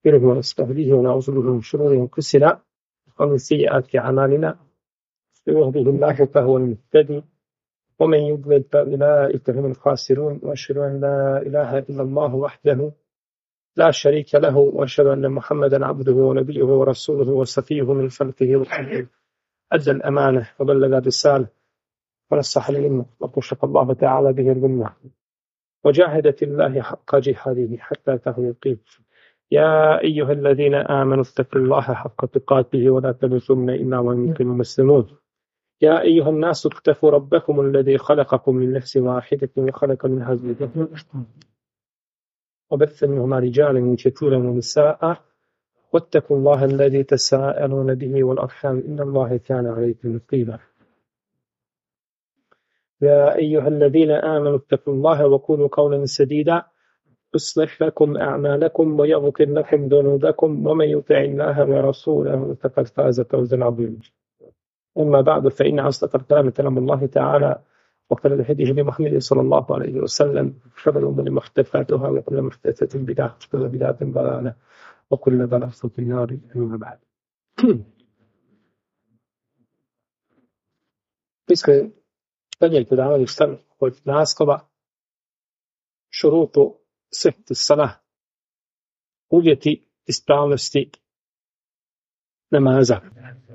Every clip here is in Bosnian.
ونستغفره ونستهديه ونعوذ به من شرور أنفسنا ومن سيئات أعمالنا من يهده الله فهو المهتدي ومن يضلل فأولئك هم الخاسرون وأشهد أن لا إله إلا الله وحده لا شريك له وأشهد أن محمدا عبده ونبيه ورسوله وصفيه من خلقه وخلقه أدى الأمانة وبلغ الرسالة ونصح الأمة وكشف الله تعالى به الغمة وجاهد في الله حق جهاده حتى أتاه اليقين يا أيها الذين آمنوا اتقوا الله حق تقاته ولا تموتن إلا وأنتم مسلمون يا أيها الناس اتقوا ربكم الذي خلقكم من نفس واحدة وخلق منها زوجها وبث منهما رجالا كثيرا ونساء واتقوا الله الذي تساءلون به والأرحام إن الله كان عليكم رقيبا يا أيها الذين آمنوا اتقوا الله وقولوا قولا سديدا يصلح لكم أعمالكم ويغفر لكم ذنوبكم ومن يطع الله ورسوله فقد فاز فوزا عظيما أما بعد فإن أصدق الكلام كلام الله تعالى وخير الهدي هدي محمد صلى الله عليه وسلم وشر الأمور محدثاتها وكل محدثة بدعة وكل بدعة ضلالة وكل ضلالة في النار أما بعد. Mislim, dalje predavanje od naslova šurutu sihhati salah, uvjeti ispravnosti namaza.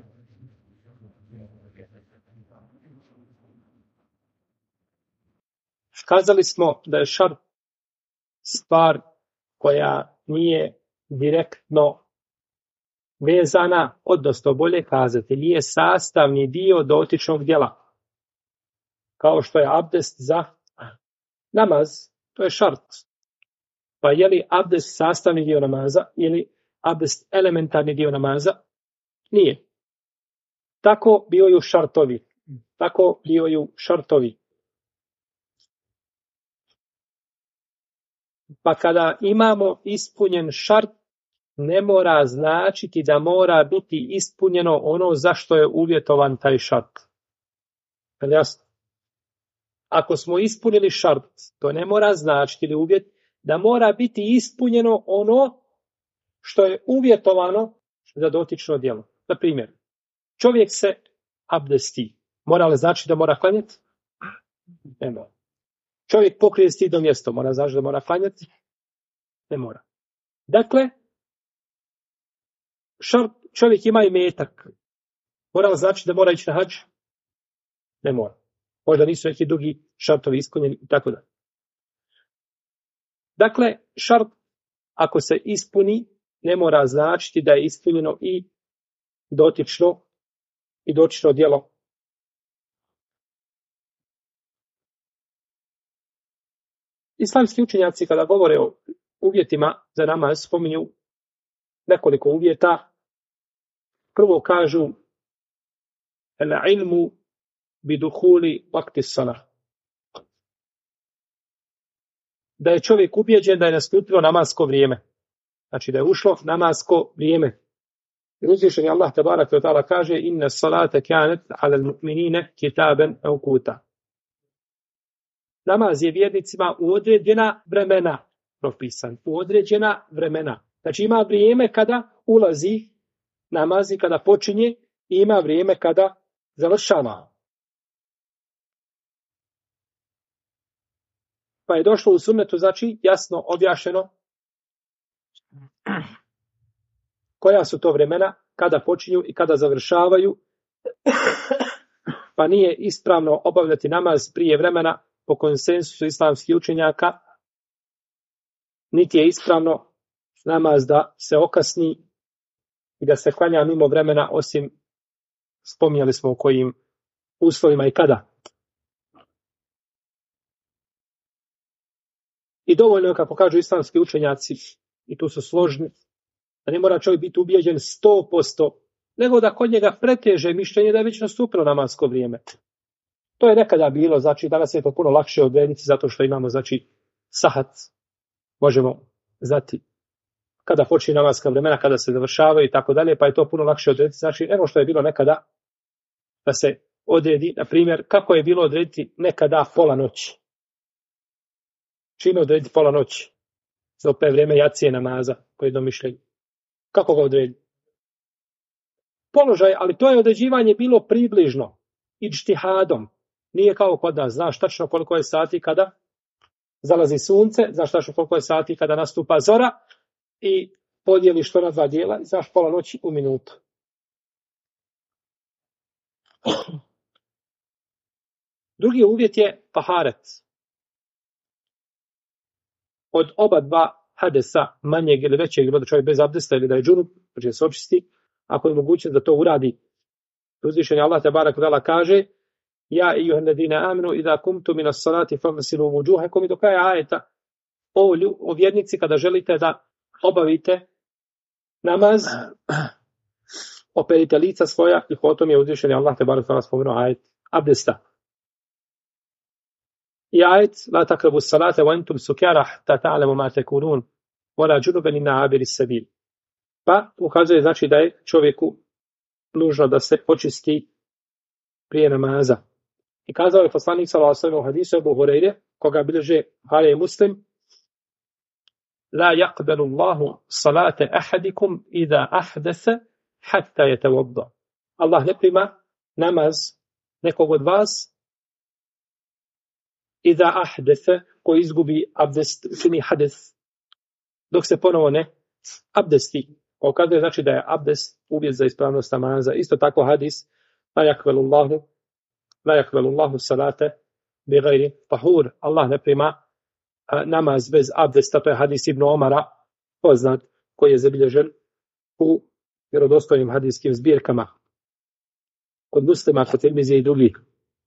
Kazali smo da je šart stvar koja nije direktno vezana, odnosno bolje kazati, nije sastavni dio dotičnog djela. Kao što je abdest za namaz, to je šart. Pa je li abdest sastavni dio namaza ili abdest elementarni dio namaza? Nije. Tako bivaju šartovi. Tako bivaju šartovi. Pa kada imamo ispunjen šart, ne mora značiti da mora biti ispunjeno ono zašto je uvjetovan taj šart. Jasno? Ako smo ispunili šart, to ne mora značiti ili uvjet da mora biti ispunjeno ono što je uvjetovano za dotično djelo. Na primjer, čovjek se abdesti. Mora li znači da mora klanjati? Ne mora. Čovjek pokrije stidno mjesto. Mora znači da mora klanjati? Ne mora. Dakle, čovjek ima imetak. Mora li znači da mora ići na hadž? Ne mora. Možda nisu neki drugi šartovi ispunjeni i tako da. Dakle, šart ako se ispuni, ne mora značiti da je ispunjeno i dotično djelo. Islamski učenjaci kada govore o uvjetima za namaz spominju nekoliko uvjeta. Prvo kažu al-ilmu biduhuli vakti salah. Da je čovjek ubijeđen da je nastupilo namasko vrijeme. Znači da je ušlo namasko vrijeme. Uzvišeni Allah tebareke ve taala kaže inna salata kanat ala al-mu'minina kitaban mawquta. Namaz je vjernicima u određena vremena propisan. U određena vremena. Znači ima vrijeme kada ulazi namaz i kada počinje i ima vrijeme kada završava. Pa je došlo u sunnetu, znači jasno objašnjeno koja su to vremena, kada počinju i kada završavaju. Pa nije ispravno obavljati namaz prije vremena po konsensusu islamskih učenjaka, niti je ispravno namaz da se okasni i da se klanja mimo vremena, osim spominjali smo u kojim uslovima i kada. I dovoljno je, kako kažu islamski učenjaci, i tu su složni, da ne mora čovjek biti ubijeđen 100%, nego da kod njega preteže mišljenje da je već nastupilo namasko vrijeme. To je nekada bilo, znači danas je to puno lakše odrediti zato što imamo, znači, sahat, možemo znati kada počinje namaska vremena, kada se završavaju i tako dalje, pa je to puno lakše odrediti. Znači, eno što je bilo nekada da se odredi, na primjer, kako je bilo odrediti nekada pola noći. Čime odrediti pola noći? Za opet vrijeme jacije namaza, koje je domišljenje. Kako ga odredi? Položaj, ali to je određivanje bilo približno. Iđtihadom. Nije kao kod nas. Znaš tačno koliko je sati kada zalazi sunce, znaš tačno koliko je sati kada nastupa zora i podijeliš to na 2 dijela i znaš pola noći u minutu. Drugi uvjet je taharet. Od oba 2 hadesa, manjeg ili većeg, ili da čovjek bez abdesta ili da je džunup, znači da se očisti, ako je moguće da to uradi. Uzvišeni Allah tebarek ve teala kaže: Ja ejuhalladina amanu idha kumtum minas salati faghsilu wujuhakum, do kraja ajeta. O vjernici, kada želite da obavite namaz, operite lica svoja, i potom je uzvišeni Allah tebarek ve teala spomenuo ajet abdesta. I ajet la taqrabu as-salata wa antum sukara hatta ta'lamu ma takunun wala junuban illa abiri sabil. Pa ukazuje znači da je čovjeku nužno da se očisti prije namaza. I kazao je poslanik sallallahu alejhi ve sellem u hadisu Abu Hurajre, koga bilježe Buhari i Muslim: La yaqbalu Allahu salata ahadikum idha ahdatha hatta yatawadda. Allah ne prima namaz nekog od vas idha ahdatha, ko izgubi abdest, čini hades, dok se ponovo ne abdesti. Ukazuje znači da je abdest uvjet za ispravnost namaza. Isto tako hadis: La yaqbalu Allahu salata bighayri tahur. Allah ne prima namaz bez abdesta. To je hadis Ibn Omara, poznat, koji je zabilježen u vjerodostojnim hadijskim zbirkama kod Muslima, kod Tirmizije i drugih.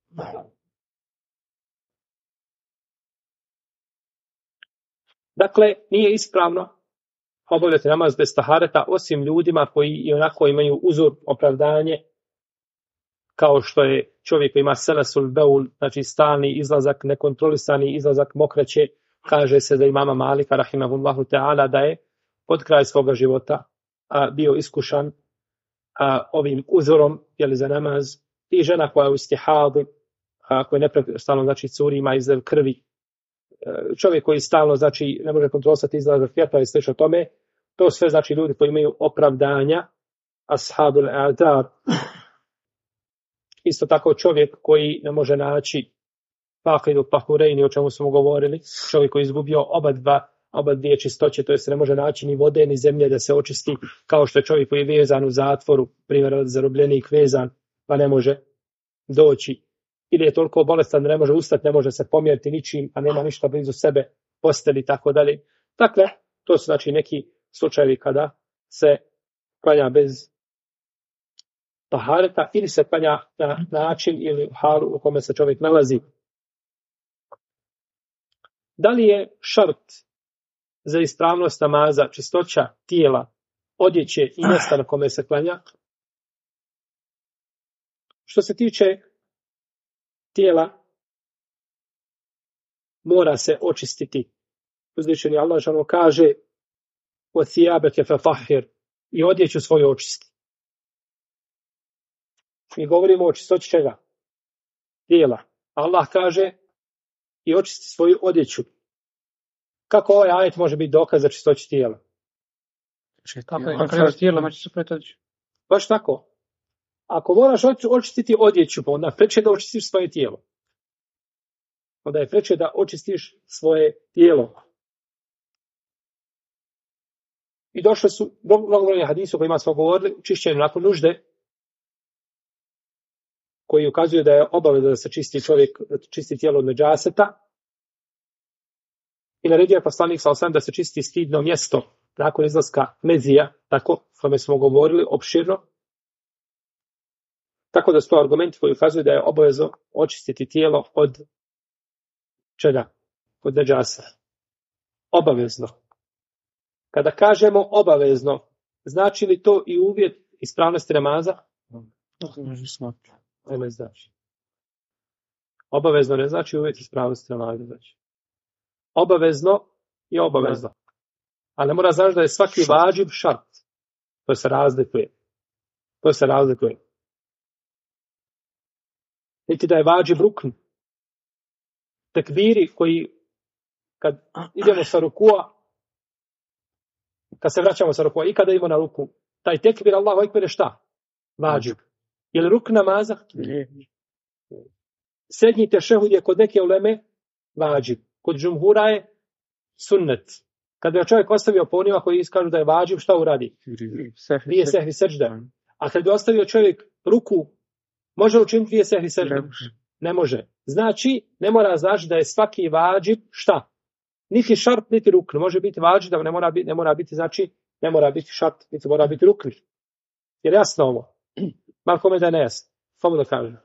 Dakle, nije ispravno obavljati namaz bez tahareta, osim ljudima koji i onako imaju uzor, opravdanje, kao što je čovjek koji ima selesul beul, znači stalni izlazak, nekontrolisani izlazak mokraće. Kaže se da imama Malika rahimahullahu ta'ala da je pod kraj svoga života bio iskušan ovim uzorom, jeli, za namaz, i žena koja je u istihadu, koja je neprestano, znači curi, ima izliv krvi, čovjek koji stalno, znači, ne može kontrolisati izlazak vjetra i slično tome. To sve znači ljudi koji imaju opravdanja, ashabul a'dar. Isto tako čovjek koji ne može naći faqidu tahurejni, o čemu smo govorili, čovjek koji je izgubio oba dvije čistoće, to je se ne može naći ni vode ni zemlje da se očisti, kao što je čovjek koji je vezan u zatvoru, primjer zarobljenik vezan, pa ne može doći, ili je toliko bolestan da ne može ustati, ne može se pomjeriti ničim, a nema ništa blizu sebe, posteli i tako dalje. Dakle, to su znači neki slučajevi kada se klanja bez tahareta ili se klanja na način ili u halu u kome se čovjek nalazi. Da li je šart za ispravnost namaza čistoća tijela, odjeće i mjesta na kome se klanja? Što se tiče tijela, mora se očistiti. Uzvišeni Allah dželle kaže: "Othiyabaka fatahhir", i odjeću svoju očisti. Mi govorimo o čistoći čega? Tijela. Allah kaže: i očisti svoju odjeću. Kako ovaj ajet može biti dokaz za čistoću tijela? Baš tako. Ako moraš očistiti odjeću, pa onda preče da očistiš svoje tijelo. Onda je preče da očistiš svoje tijelo. I došli su mnogobrojni hadisi o kojima smo govorili, čišćenju nakon nužde, koji ukazuje da je obaveza da se čisti čovjek, da čisti tijelo od nedžaseta. I naredio je poslanik sallallahu alejhi ve sellem da se čisti stidno mjesto nakon izlaska mezija, tako, o kome smo govorili opširno. Tako da su to argumenti koji ukazuju da je obavezno očistiti tijelo od čega? Od nedžasa. Obavezno. Kada kažemo obavezno, znači li to i uvjet ispravnosti namaza? Ne znači. Obavezno ne znači uvjet ispravnosti namaza. Znači. Obavezno je obavezno. Ali ne mora znači da je svaki vađib šart. To se razlikuje. Niti da je vađib rukn. Tekbiri koji kad idemo sa rukua kad se vraćamo sa rukua i kada idemo na ruku, taj tekbir Allahu ekber je šta? Vađib. Je li ruk namaza? Srednji tešehud je kod neke uleme vađib. Kod džumhura je sunnet. Kad bi čovjek ostavio po onima koji iskažu da je vađib, šta uradi? Dvije sehvi sežda. A kad bi ostavio čovjek ruku, može učiniti dvije sehvi sežda? Ne može. Znači, ne mora znači da je svaki vađib šta? Niti šart, niti rukn. Može biti vađib, da ne mora biti, znači, ne mora biti šart, niti mora biti rukn. Jer jasno ovo. Malko me da je nejasno. Samo da kažem.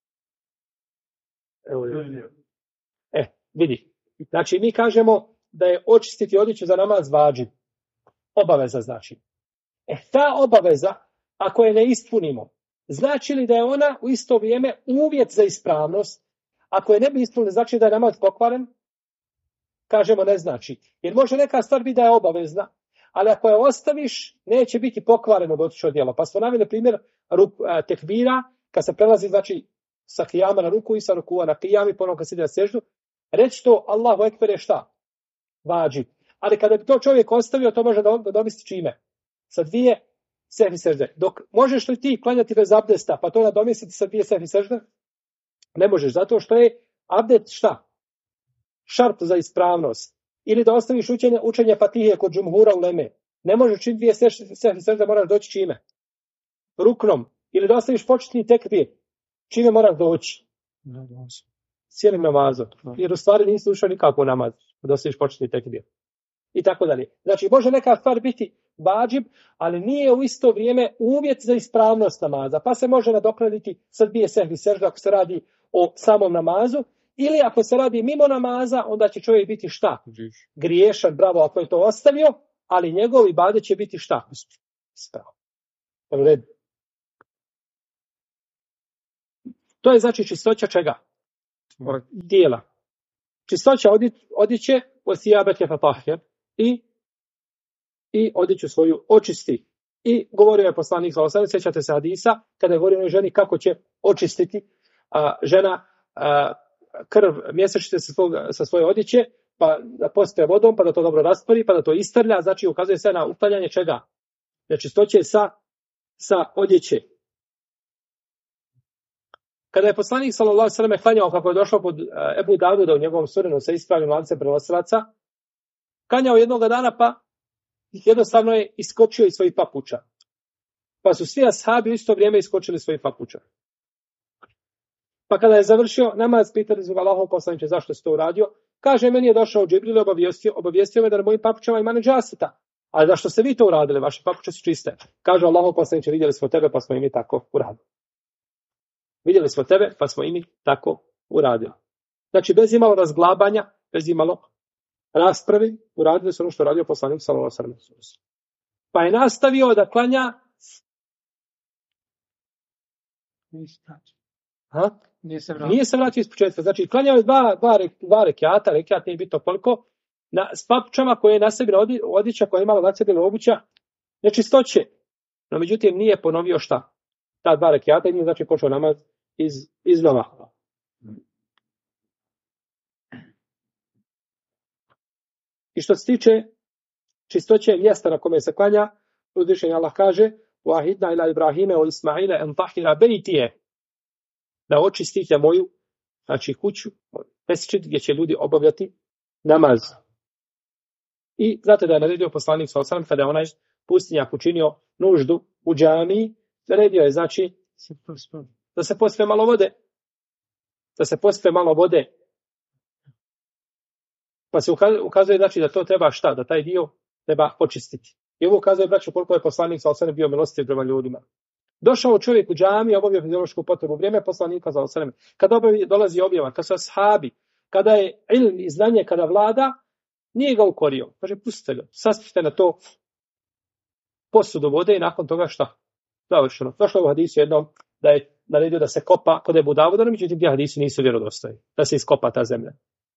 Vidi. Znači, mi kažemo da je očistiti odjeću za namaz vađib. Obaveza znači. Ta obaveza, ako je ne ispunimo, znači li da je ona u isto vrijeme uvjet za ispravnost? Ako je ne bi ispunili, znači da je namaz pokvaren? Kažemo ne znači. Jer može neka stvar biti da je obavezna, ali ako je ostaviš, neće biti pokvareno dotično djelo. Pa smo naveli primjer tekbira, kad se prelazi, znači, sa kijama na ruku i sa rukua na kijam i ponovno kad se ide na seždu, reći to Allahu ekber je šta? Vađib. Ali kada bi to čovjek ostavio, to može da domisli čime? Sa dvije sehvi sežde. Dok možeš li ti klanjati bez abdesta, pa to nadomisliti sa dvije sehvi sežde? Ne možeš, zato što je abdest šta? Šart za ispravnost. Ili da ostaviš učenje Fatihije kod džumhura uleme. Ne možeš čim dvije sehvi sežde, moraš doći čime? Ruknom. Ili da ostaviš početni tekbir. Čime moraš doći? Cijelim namazom. Jer u stvari nisi ušao nikako u namaz. Da ostaviš početni tekbir. I tako dalje. Znači, može neka stvar biti vađib, ali nije u isto vrijeme uvjet za ispravnost namaza. Pa se može nadoknaditi sa dvije sehvi sežda ako se radi o samom namazu. Ili ako se radi mimo namaza, onda će čovjek biti šta? Griješan, bravo, ako je to ostavio, ali njegov ibadet će biti šta? Spravo. To je znači čistoća čega? Dijela. Čistoća odjeće osijabeke fatahir i odjeću svoju očisti. I govorio je poslanik sallallahu alejhi ve sellem, sjećate se hadisa, kada je govorio o ženi kako će očistiti žena krv mjesečite sa svoje odjeće, pa da pospe vodom, pa da to dobro rastvori, pa da to istrlja, znači ukazuje se na uklanjanje čega? Nečistoće sa odjeće. Kada je poslanik sallallahu alejhi ve sellem klanjao, kako je došlo pod Ebu Davuda u njegovom sunenu sa ispravnim lancem prenosilaca, klanjao jednoga dana, pa jednostavno je iskočio iz svojih papuča. Pa su svi ashabi u isto vrijeme iskočili iz svojih papuča. Pa kada je završio namaz, pitali su ga Allahov poslaniče zašto si to uradio. Kaže, meni je došao Džibril, obavijestio me da na mojim papučama ima nedžaseta. Ali zašto ste vi to uradili? Vaše papuče su čiste. Kaže Allahov poslaniče, vidjeli smo tebe, pa smo i mi tako uradili. Vidjeli smo tebe, pa smo i mi tako uradili. Znači, bez imalo razglabanja, bez imalo rasprave, uradili su ono što radio poslanik sallallahu alejhi ve sellem. Pa je nastavio da klanja. Nije se vratio iz početka. Znači, klanjao je dva rekiata, rekiat nije bitno koliko, s papučama koje je na sebi odjeća, koja je imala na sebi obuća, nečistoće. No, međutim, nije ponovio šta? Ta dva rekiata i nije znači počeo namaz iznova. I što se tiče čistoće mjesta na kome se klanja, uzvišeni Allah kaže: "Wahidna ila Ibrahime wa Ismaila an tahira baytiye", da očistite moju, znači kuću, mesdžid gdje će ljudi obavljati namaz. I znate da je naredio poslanik sallallahu alejhi ve sellem kada je onaj pustinjak učinio nuždu u džamiji, naredio je znači da se pospe malo vode. Da se pospe malo vode. Pa se ukazuje znači da to treba šta? Da taj dio treba očistiti. I ovo ukazuje, braćo, koliko je poslanik sallallahu alejhi ve sellem bio milostiv prema ljudima. Došao čovjek u džamiju, obavio fiziološku potrebu, vrijeme poslanika sallallahu alejhi ve sellem. Kada dolazi objava, kada su ashabi, kada je ilm i znanje, kada vlada, nije ga ukorio. Kaže, pustite ga, saspite na to posudu vode i nakon toga šta? Završeno. Došlo u hadisu jednom da je naredio da se kopa kod Ebu Davuda, no međutim, ti hadisi nisu vjerodostojni. Da se iskopa ta zemlja.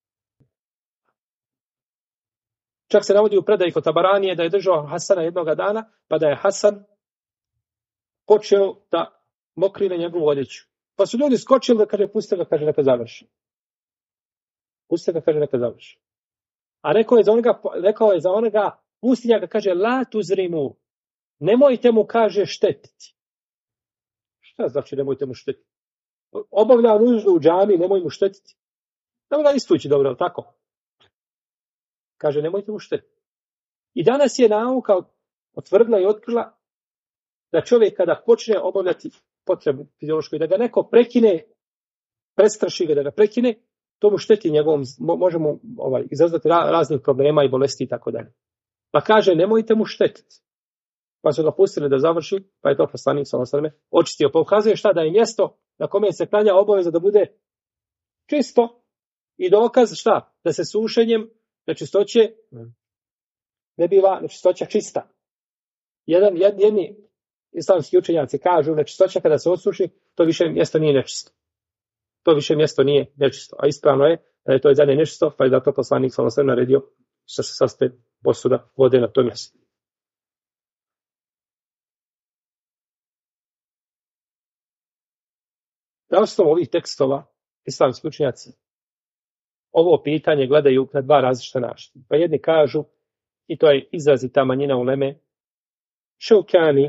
Čak se navodi u predaji kod Tabaranije da je držao Hasana jednoga dana, pa da je Hasan počeo da mokri na njegovu odjeću. Pa su ljudi skočili da kaže, pustite ga, kaže, neka završi. Pustite ga, kaže, neka završi. A rekao je za onoga pustinja ga kaže la tuzrimu, nemojte mu, kaže, štetiti. Šta znači nemojte mu štetiti? Obavlja nuždu u džami, nemoj mu štetiti. Da ga istući dobro, ali tako? Kaže, nemojte mu štetiti. I danas je nauka otvrdila i otkrila da čovjek kada počne obavljati potrebu fiziološku i da ga neko prekine, prestraši ga da ga prekine, to mu šteti njegovom, može mu izazvati raznih problema i bolesti i tako dalje. Pa kaže, nemojte mu štetiti. Pa su ga pustili da završi, pa je to poslanik sallallahu alejhi ve sellem očistio. Pa ukazuje šta, da je mjesto na kome se klanja obaveza da bude čisto i dokaz šta, da se sušenjem nečistoće ne biva nečistoća čista. Jedni islamski učenjaci kažu nečistoća kada se osuši, to više mjesto nije nečisto. To više mjesto nije nečisto. A ispravno je da je to i dalje nečisto, pa je zato poslanik sallallahu alejhi ve sellem naredio da se sastaje posuda vode na to mjesto. Na osnovu ovih tekstova islamski učenjaci ovo pitanje gledaju na dva različita načina. Pa jedni kažu, i to je izrazita manjina uleme, Šaukani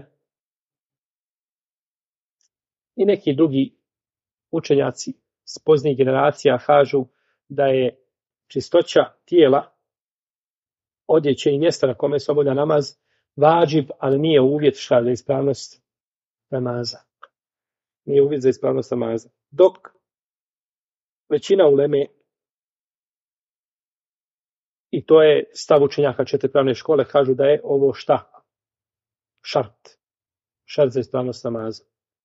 i neki drugi učenjaci s poznijih generacija kažu da je čistoća tijela, odjeće i mjesta na kome se obavlja namaz vađib, ali nije uvjet šta za ispravnost namaza. Nije uvjet za ispravnost namaza. Dok većina uleme, i to je stav učenjaka četiri pravne škole, kažu da je ovo šta? Šart za ispravnost namaza.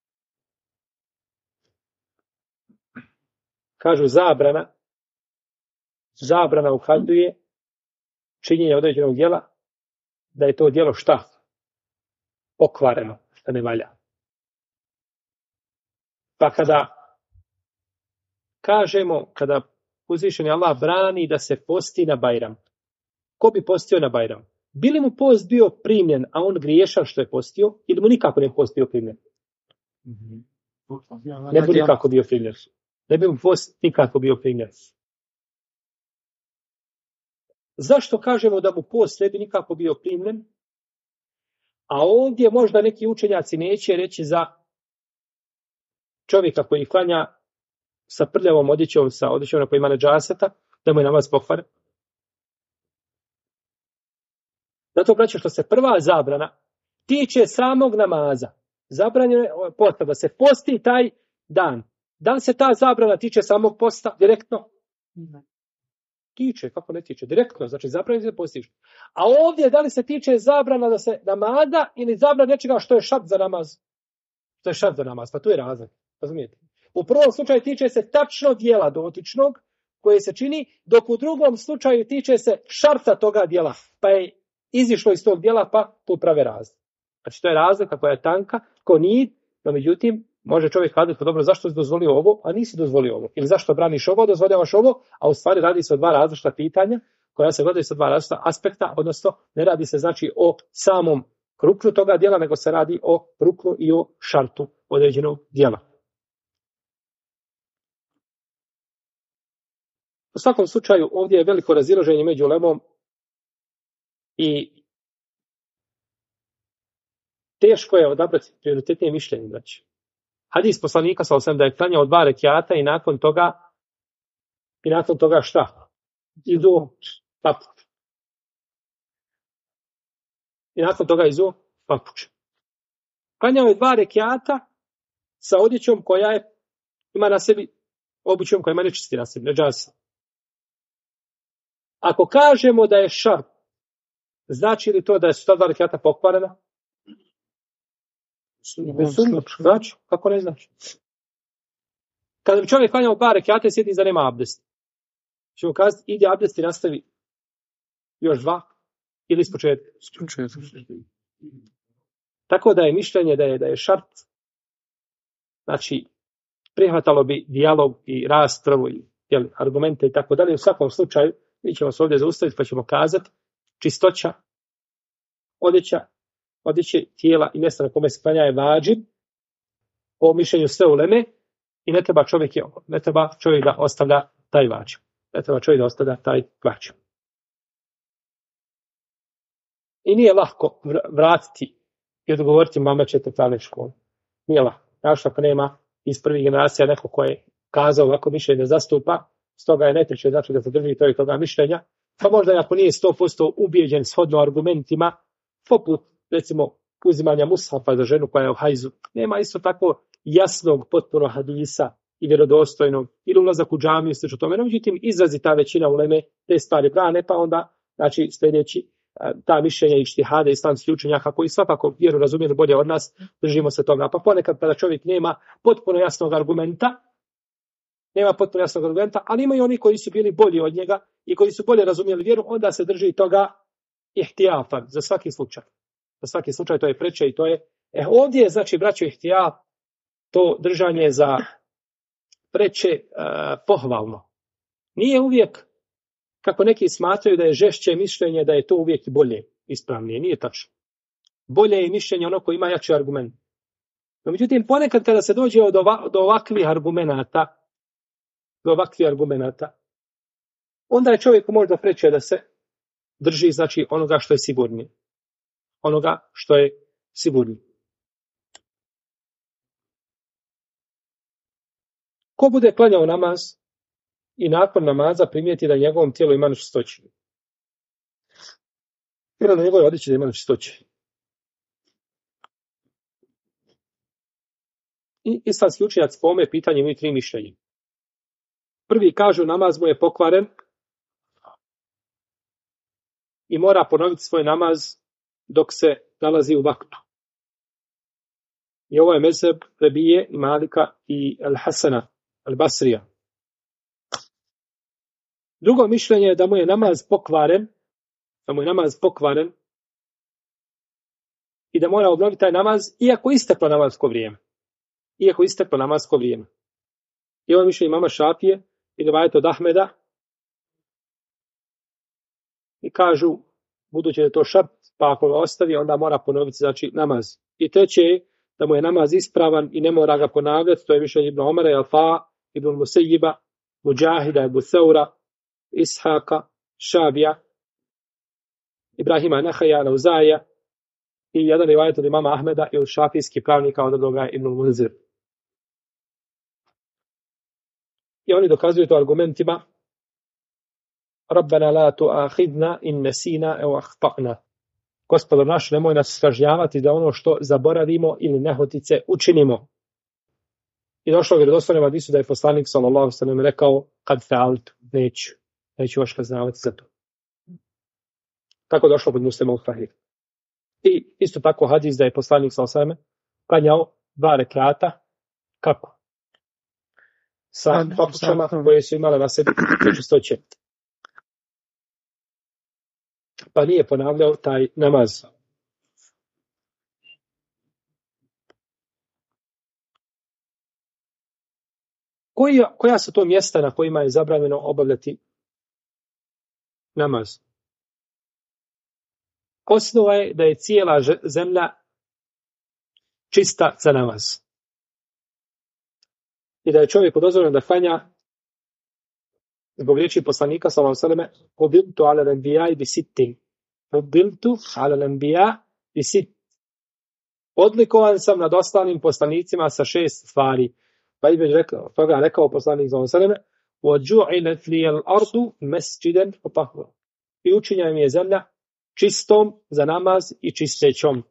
Kažu zabrana ukazuje činjenje određenog djela, da je to djelo šta? Pokvareno, da ne valja. Pa kada kažemo, kada uzvišeni Allah brani da se posti na Bajram, ko bi postio na Bajram? Bi li mu post bio primljen, a on griješan što je postio, ili mu nikako ne post bio primljen? Ne bi nikako bio primljen. Ne bi mu post nikako bio primljen. Zašto kažemo da mu post ne bi nikako bio primljen? A ovdje možda neki učenjaci neće reći za čovjeka koji klanja sa prljavom odjećom, sa odjećom na kojima neđaseta, da mu je namaz pokvaren. Zato, braćo, što se prva zabrana tiče samog namaza. Zabranjeno je posta, da se posti taj dan. Da li se ta zabrana tiče samog posta direktno? Ne. Tiče, kako ne tiče? Direktno, znači zabranjeno se postiš. A ovdje, da li se tiče zabrana da se namaza ili zabrana nečega što je šart za namaz? To je šart za namaz, pa tu je razlika. Razumijete? U prvom slučaju tiče se tačno djela dotičnog koje se čini, dok u drugom slučaju tiče se šarta toga djela, pa je izišlo iz tog djela, pa tu prave razlike. Znači to je razlika koja je tanka, ko nit, no međutim, može čovjek kazati, pa dobro, zašto si dozvolio ovo, a nisi dozvolio ovo? Ili zašto braniš ovo, dozvoljavaš ovo, a u stvari radi se o dva različita pitanja, koja se gledaju sa dva različita aspekta, odnosno ne radi se znači o samom ruknu toga djela, nego se radi o ruknu i o šartu određenog djela. U svakom slučaju ovdje je veliko razilaženje među ulemom i teško je odabrati prioritetnije mišljenje. Znači. Hadis poslanika sallallahu alejhi ve sellem da je klanjao 2 rekjata i nakon toga šta? Idu papuče. I nakon toga idu papuče. Klanjao je 2 rekjata sa odjećom koja ima na sebi, obućom koja ima nečisti na sebi, neđasa. Ako kažemo da je šart, znači li to da su ta 2 rekjata pokvarena? Znači, kako ne znači? Kada bi čovjek klanjao 2 rekjata i sjeti da nema abdesta, ćemo kazati, ide abdest i nastavi još 2 ili ispočetka. Tako da je mišljenje da je šart, znači prihvatalo bi dijalog i raspravu i argumente i tako dalje. U svakom slučaju, mi ćemo se ovdje zaustaviti pa ćemo kazati čistoća odjeće tijela i mjesta na kome se klanja je vađib po mišljenju sve uleme i ne treba čovjek da ostavlja taj vađib. Ne treba čovjek da ostavlja taj vađib. I nije lahko vratiti i odgovoriti mama ćete pravne škole. Nije lahko. Znaš, ako nema iz prvih generacija neko ko je kazao ovako mišljenje zastupa, stoga je netriče znači da zadrži to i toga mišljenja, pa možda ako nije 100% ubijeđen shodno argumentima, poput recimo uzimanja mushafa za ženu koja je u hajzu, nema isto tako jasnog potpuno hadisa i vjerodostojnog, ili ulazak u džamiju, slično tome. No, međutim, izrazi ta većina uleme te stvari brane, pa onda, znači, sljedeći ta mišljenja i štihade islamskih učenjaka koji svakako vjeru razumijeli bolje od nas, držimo se toga. Pa ponekad kada čovjek nema potpuno jasnog argumenta, ali ima i oni koji su bili bolji od njega i koji su bolje razumijeli vjeru, onda se drži toga ihtijafan za svaki slučaj. Za svaki slučaj to je preče i to je... ovdje je, znači, braćo, ihtijaf, to držanje za preče pohvalno. Nije uvijek, kako neki smatraju da je žešće mišljenje, da je to uvijek bolje, ispravnije. Nije tačno. Bolje je mišljenje ono koji ima jači argument. No, međutim, ponekad kada se dođe do ovakvih argumenata, onda je čovjeku možda preče da se drži, znači, onoga što je sigurnije. Ko bude klanjao namaz i nakon namaza primijeti da njegovom tijelu ima nečistoće. Ili na njegovoj odjeći da ima nečistoće. I islamski učenjaci po ovome pitanju imaju 3 mišljenja. Prvi kažu namaz mu je pokvaren i mora ponoviti svoj namaz dok se nalazi u vaktu. I ovo je mezheb Rebije, Malika i Al-Hasana, Al-Basrija. Drugo mišljenje je da mu je namaz pokvaren i da mora obnoviti taj namaz iako isteklo namasko vrijeme. I ovo mišljenje imama Šafije i rivajet od Ahmeda i kažu, budući da je to šart, pa ako ga ostavi, onda mora ponoviti, znači, namaz. I treće je da mu je namaz ispravan i ne mora ga ponavljati, to je mišljenje Ibn Omara, Alfa, Ibn Musejiba, Mujahida, Ebu Seura, Ishaka, Šabija, Ibrahima Nahaja, Lauzaja i jedan rivajet od imama Ahmeda i od šafijskih pravnika od druga Ibn Munzir. I oni dokazuju to argumentima Rabbana la tu'akhidna in nesina ev ahta'na. Gospodar naš, nemoj nas kažnjavati da ono što zaboravimo ili nehotice učinimo. I došlo u vjerodostojnom hadisu da je poslanik sallallahu alejhi ve sellem rekao kad fa'altu, neću vas kažnjavati za to. Tako došlo kod Muslima u Sahih. I isto tako hadis da je poslanik sallallahu alejhi ve sellem klanjao 2 rekata kako? Sa papučama koje su imale na sebi čistoće. Pa nije ponavljao taj namaz. Koja su to mjesta na kojima je zabranjeno obavljati namaz? Osnova je da je cijela zemlja čista za namaz. I da je čovjeku dozvoljeno da klanja zbog riječi poslanika sallallahu alejhi ve selleme ubiltu ala al-anbiya'i bi sittin. Ubiltu ala al-anbiya' bi sitt. Odlikovan sam nad ostalim poslanicima sa 6 stvari. Pa je rekao poslanik sallallahu alejhi ve selleme وَجُعِلَتْ لِيَ الْأَرْضُ مَسْجِدًا وَطَهُورًا. I učinjena mi je zemlja čistom za namaz i čistećom.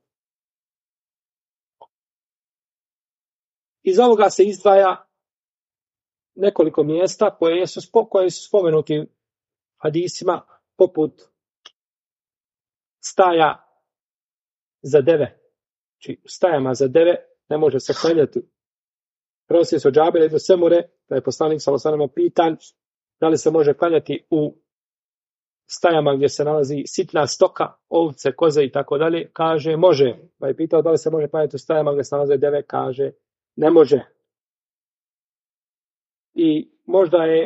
Iz ovoga se izdvaja nekoliko mjesta koje su spomenuti hadisima, poput staja za deve. Znači, stajama za deve ne može se klanjati. Prenosi se od Džabira ibn Semure, da je poslanik sallallahu alejhi ve sellem pitan da li se može klanjati u stajama gdje se nalazi sitna stoka, ovce, koze i tako dalje, kaže može. Pa je pitao da li se može klanjati u stajama gdje se nalaze deve, kaže ne može. I možda je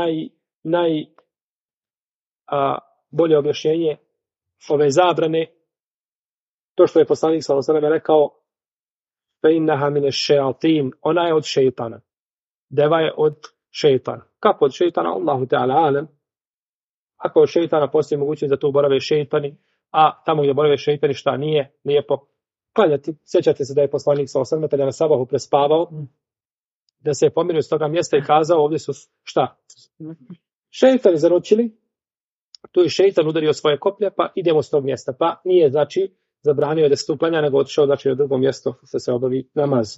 bolje objašnjenje ove zabrane to što je poslanik sallallahu alejhi ve sellem rekao fe innaha mine šeatin, ona je od šejtana. Deva je od šejtana. Kako od šejtana? Allahu ta'ala alem. Ako od šejtana postoji mogućnost da to borave šejtani, a tamo gdje borave šeitani šta nije lijepo klanjati. Sjećate se da je poslanik sa osrmetelja na sabahu prespavao, da se je pomirio s toga mjesta i kazao ovdje su šta? Šeitani zaročili, tu je šeitan udario svoje koplje, pa idemo s tog mjesta. Pa nije, znači, zabranio da se tu klanja, nego otišao, znači, na drugo mjesto da se obavi namaz.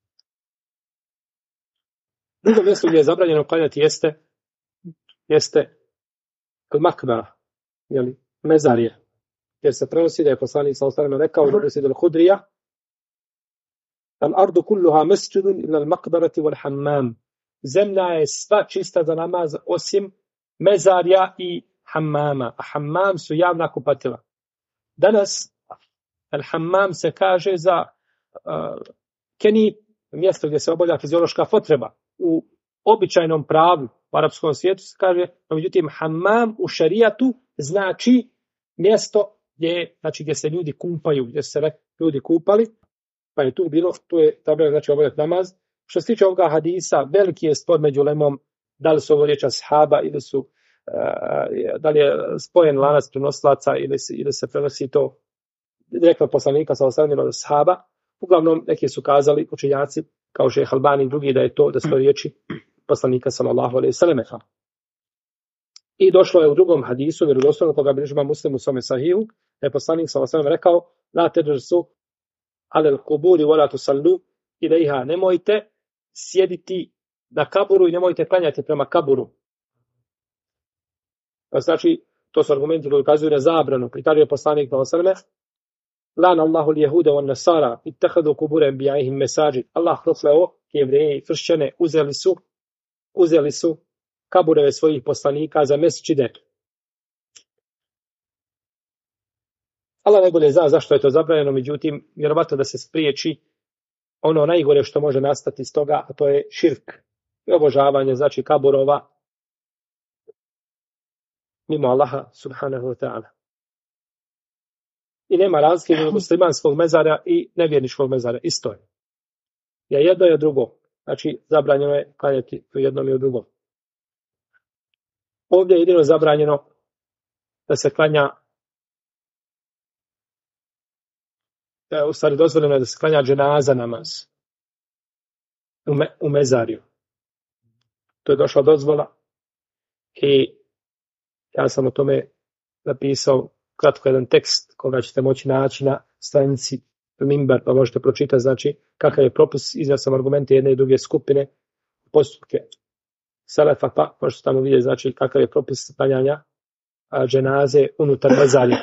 Drugo mjesto gdje je zabranjeno klanjati jeste kod makbara, jeli, mezarije. Jer se prenosi da je poslanik sa osrame rekao, da se del hudrija, al ardu kulluha masjidun ila al makbarati wal hammam. Zemlja je sva čista za namaz osim mezarja i hammama. A hammam su javna kupatila. Danas al hammam se kaže za kenip, mjesto gdje se obavlja fiziološka potreba. U običajnom pravu u arapskom svijetu se kaže, no međutim hammam u šarijatu znači mjesto gdje se ljudi kumpaju, gdje se ljudi kupali, pa je tu je tabela, znači obavljati namaz. Što se tiče ovoga hadisa, veliki je spor među ulemom, da li su ovo riječ ashaba ili su, da li je spojen lanac prenosilaca ili se prenosi to direktno poslanika sa osnovnim od ashaba. Uglavnom, neki su kazali učenjaci, kao šejh Albani i drugi, da su to riječi poslanika sallallahu alejhi ve selleme. I došlo je u drugom hadisu, vjerodostojno koga bilježi Muslim u svome sahihu, da je poslanik sallallahu alejhi ve selleme rekao: "La tadrusu alel kuburi wala tusallu ilaiha." Nemojte sjediti na kaburu i nemojte klanjati prema kaburu. Znači, to su argumenti koji ukazuju na zabranu. Prikazuje poslanik sallallahu alejhi ve selleme: "Lana Allahu al-yahuda wan nasara ittakhadhu qubur anbiya'ihim masajid." Allah prokleo Jevreje i kršćane, uzeli su kabureve svojih poslanika za mesdžide. Allah najbolje zna zašto je to zabranjeno, međutim, vjerovatno da se spriječi ono najgore što može nastati iz toga, a to je širk. I obožavanje, znači kaburova mimo Allaha subhanahu wa ta'ala. I nema razlike između muslimanskog mezara i nevjerničkog mezara. Isto je. Je jedno i drugo. Znači, zabranjeno je klanjati u jednom i u drugom. Ovdje je jedino zabranjeno da se klanja, u stvari dozvoljeno je da se klanja dženaza namaz u mezariju. To je došla dozvola i ja sam o tome napisao kratko jedan tekst koga ćete moći naći na stranici Mimbar, pa možete pročitati, znači, kakav je propis, iznio sam argumente jedne i druge skupine, postupke selefa, pa možete tamo vidjeti, znači, kakav je propis klanjanja dženaze unutar mezarija.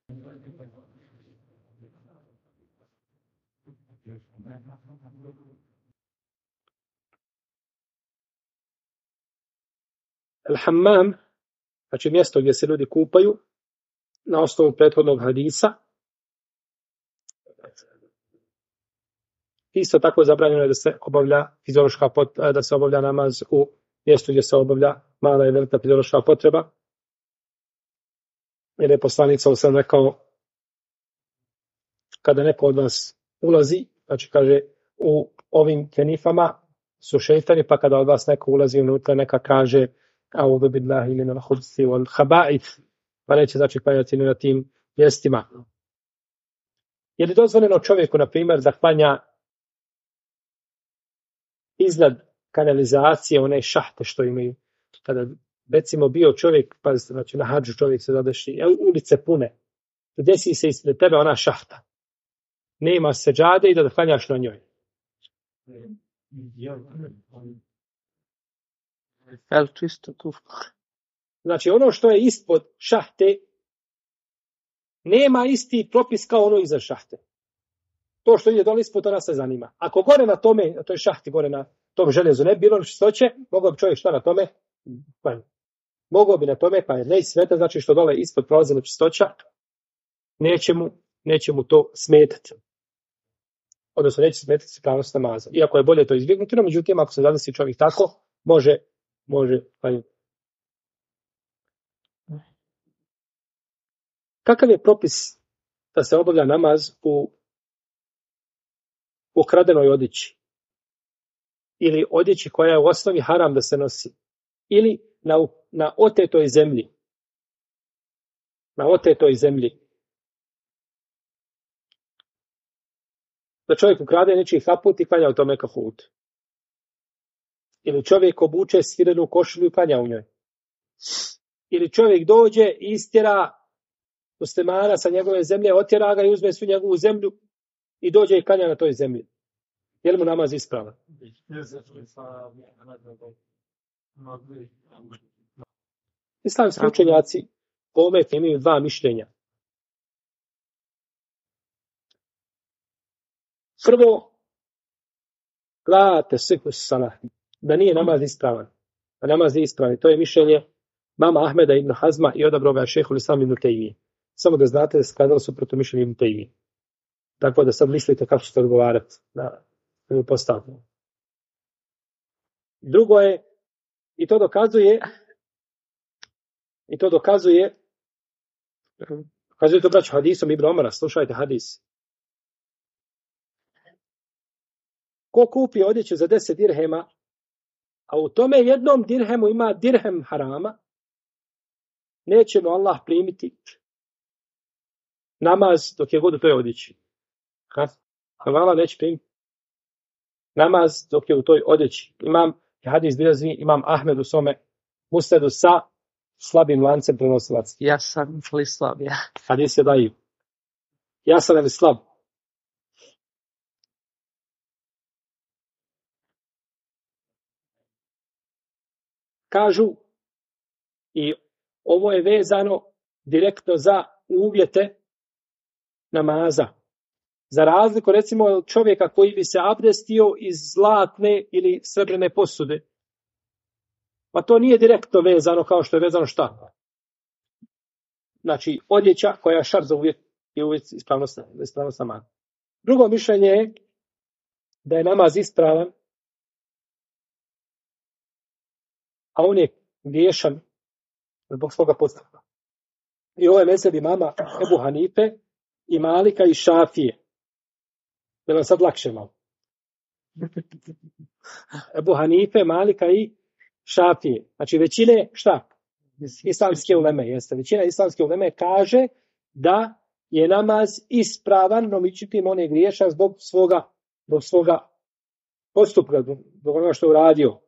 Al-Hammam, znači mjesto gdje se ljudi kupaju, na osnovu prethodnog hadisa, isto tako zabranjeno je da se obavlja fiziološka potreba, da se obavlja namaz u mjestu gdje se obavlja mala i velika fiziološka potreba. Jer je poslanik sallallahu alejhi ve sellem rekao, kada neko od vas ulazi, znači kaže, u ovim kenifama su šejtani, pa kada od vas neko ulazi unutra, neka kaže a'udhu billahi minal khubuthi wal khaba'ith, pa neće, znači, klanjati na tim mjestima. Je li dozvoljeno čovjeku, na primjer, da klanja iznad kanalizacije, one šahte što imaju? Kada, recimo, bio čovjek, pa znači na hadžu čovjek se zadeši, ulice pune, desi se ispred tebe ona šahta, nema seđade i da klanjaš na njoj. Znači, ono što je ispod šahte nema isti propis kao ono iza šahte. To što ide dole ispod, to nas se zanima. Ako gore na tome, na toj šahti, gore na tom željezu ne bilo čistoće, mogao bi čovjek šta na tome? Mogao bi na tome, pa je ne smeta, znači što dole ispod prolazi na čistoća, neće mu to smetati. Odnosno, neće smetati se pravnost namaza. Iako je bolje to izbjegnuti, no međutim, ako se zadesi čovjek tako, može klanjati. Kakav je propis da se obavlja namaz u ukradenoj odjeći? Ili odjeći koja je u osnovi haram da se nosi? Ili na otetoj zemlji? Na otetoj zemlji. da čovjek ukrade nečiji kaput i klanja u tome kahut. Ili čovjek obuče svirenu košulju i klanja u njoj. Ili čovjek dođe i istjera muslimana sa njegove zemlje, otjera ga i uzme svu njegovu zemlju i dođe i klanja na toj zemlji. Je li mu namaz ispravan? Islamski učenjaci po ovome imaju dva mišljenja. Prvo, da nije namaz ispravan. Da namaz nije ispravan. To je mišljenje mama Ahmeda ibn Hazma i odabrao ga šejhul Islam ibn Tejmije. Samo da znate da se skazalo suprotno mišljenje ibn Tejmije. Tako da sad mislite kako ćete odgovarati na postavku. Drugo je, i to dokazuje to braću hadisom Ibn Omara, slušajte hadis. Ko kupi odjeću za 10 dirhema, a u tome jednom dirhemu ima dirhem harama, neće mu Allah primiti namaz dok je god u toj odjeći. Allah neće primiti namaz dok je u toj odjeći. Hadis bilježi imam Ahmed u svome musnedu sa slabim lancem prenosilaca. Ja sam ili slab, ja. Hadis je dajiv. Ja sam ili slab. Kažu, i ovo je vezano direktno za uvjete namaza. Za razliku, recimo, od čovjeka koji bi se abdestio iz zlatne ili srebrne posude. Pa to nije direktno vezano kao što je vezano šta? Znači, odjeća koja je šart za uvjet ispravnost namaza. Drugo mišljenje je da je namaz ispravan, a on je griješan zbog svoga postupka. I ovo je mezheb imama Ebu Hanife i Malika i Šafije. Je li sad lakše malo? Ebu Hanife, Malika i Šafije. Znači većine, šta? Islamske uleme, jeste. Većina islamske uleme kaže da je namaz ispravan, no međutim on je griješan zbog svoga postupka, zbog onoga što je uradio.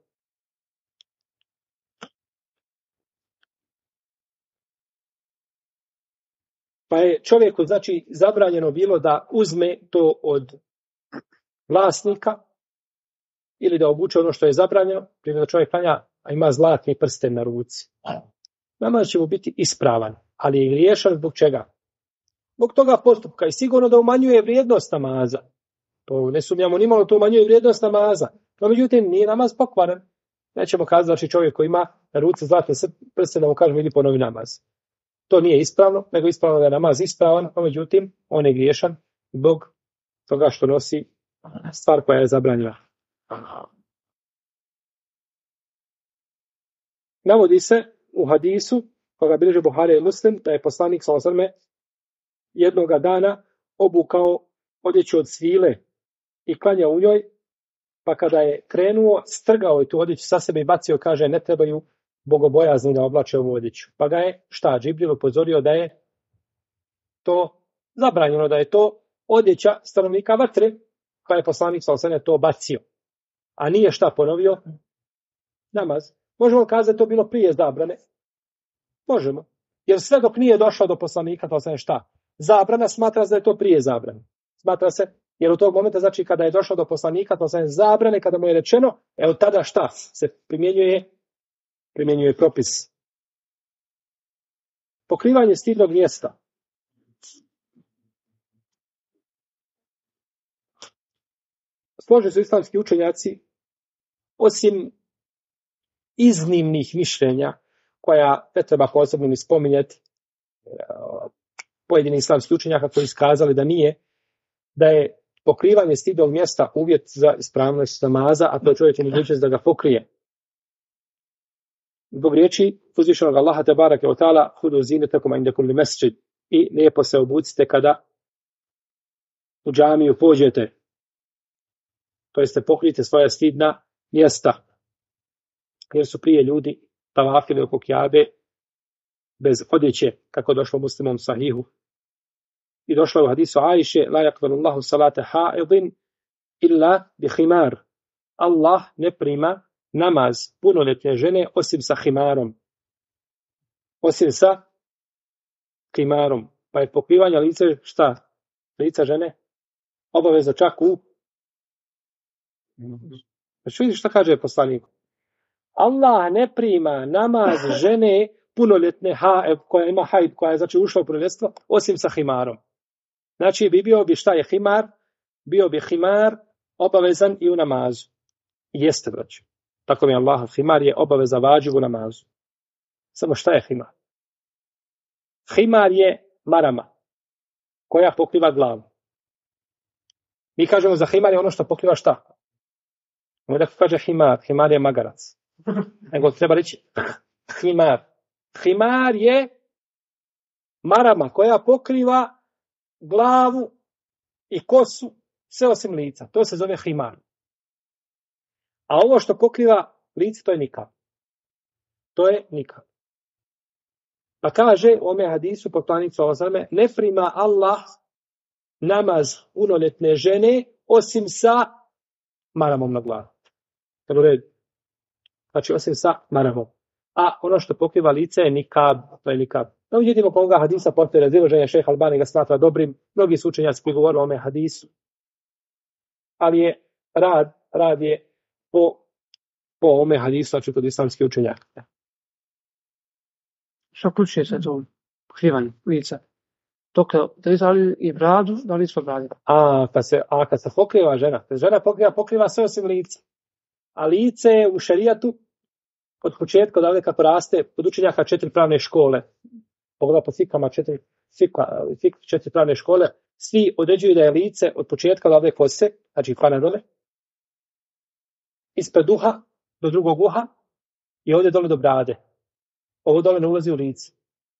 Pa je čovjeku, znači, zabranjeno bilo da uzme to od vlasnika ili da obuče ono što je zabranjeno, primjer da čovjek klanja, a ima zlatni prsten na ruci. Namaz će mu biti ispravan, ali je griješan zbog čega? Zbog toga postupka i sigurno da umanjuje vrijednost namaza. To ne sumnjamo nimalo, to umanjuje vrijednost namaza. No, međutim, nije namaz pokvaran. Nećemo kazati, znači čovjek koji ima na ruci zlatni prsten da mu kažemo idi ponovi namaz. To nije ispravno, nego ispravno da je namaz ispravan, no međutim, on je griješan zbog toga što nosi stvar koja je zabranjena. Navodi se u hadisu, koga bilježi Buhari i Muslim, da je poslanik sallallahu alejhi ve sellem jednoga dana obukao odjeću od svile i klanja u njoj, pa kada je krenuo, strgao je tu odjeću sa sebe i bacio, kaže, ne trebaju bogobojazni da oblače ovu odjeću. Pa ga je, Džibril upozorio da je to zabranjeno, da je to odjeća stanovnika vatre, pa je poslanik sallallahu alejhi ve sellem to bacio. A nije ponovio? Namaz. Možemo kazati da to bilo prije zabrane? Možemo. Jer sve dok nije došao do poslanika, to se šta? Zabrana smatra se da je to prije zabrane. Smatra se, jer u tog momenta, znači kada je došao do poslanika, to se zabrane, kada mu je rečeno, od tada šta? Se primjenjuje propis. Pokrivanje stidnog mjesta. Složili su islamski učenjaci, osim iznimnih mišljenja, koja ne treba posebno ni spominjati, pojedini islamski učenjaka koji iskazali da je pokrivanje stidnog mjesta uvjet za ispravnost namaza, a to čovjek je mogućnost da ga pokrije. Zbog riječi uzvišenog Allaha tebareke ve taala hudu zinatakum inda kulli mesdžid, i lijepo se obucite kada u džamiju pođete, to jeste pokrijte svoja stidna mjesta, jer su prije ljudi tavafili oko Kjabe bez odjeće, kako došlo Muslimom sahihu, I došlo je u hadisu Ajše, la yakbalu Allahu salate haidin illa bi himar. Allah ne prima namaz punoljetne žene osim sa himarom. Osim sa himarom. Pa je pokrivanje lice šta? Lica žene? Obaveza čak u... Znači vidiš šta kaže poslanik? Allah ne prima namaz žene punoljetne koja ima haid, koja je znači ušla u punoljetstvo, osim sa himarom. Znači bio bi šta je himar? Bio bi himar obavezan i u namazu. Jeste, braćo. Tako mi Allah, himar je obaveza vađiv u namazu. Samo šta je himar? Himar je marama koja pokriva glavu. Mi kažemo za himar je ono što pokriva šta? Ovdje kaže himar je magarac. Nego treba reći himar. Himar je marama koja pokriva glavu i kosu, sve osim lica. To se zove himar. A ovo što pokriva lice, to je nikab. To je nikab. Pa kaže u ome hadisu poslanicu Ozrme, ne prima Allah namaz punoljetne žene osim sa maramom na glavu. Znači osim sa maramom. A ono što pokriva lice je nikab. To je nikab. No, vidimo koga hadisa postoje razilaženja, šejh Albani ga smatra dobrim. Mnogi su učenjaci koji govore o ome hadisu. Ali je rad je po ome hadisu, znači kod islamskih učenjaka. Što ključuje se to pokrivanje lica? Dok da li i bradu, da li su brade? Kad se pokriva žena, pokriva sve osim lica. A lice je u šerijatu od početka odavde kako raste od učenjaka 4 pravne škole. Pogleda po fikama 4 pravne škole, svi određuju da je lice od početka odavde kose, znači pa dole, ispred uha do drugog uha i ovdje dole do brade. Ovo dole ne ulazi u lice.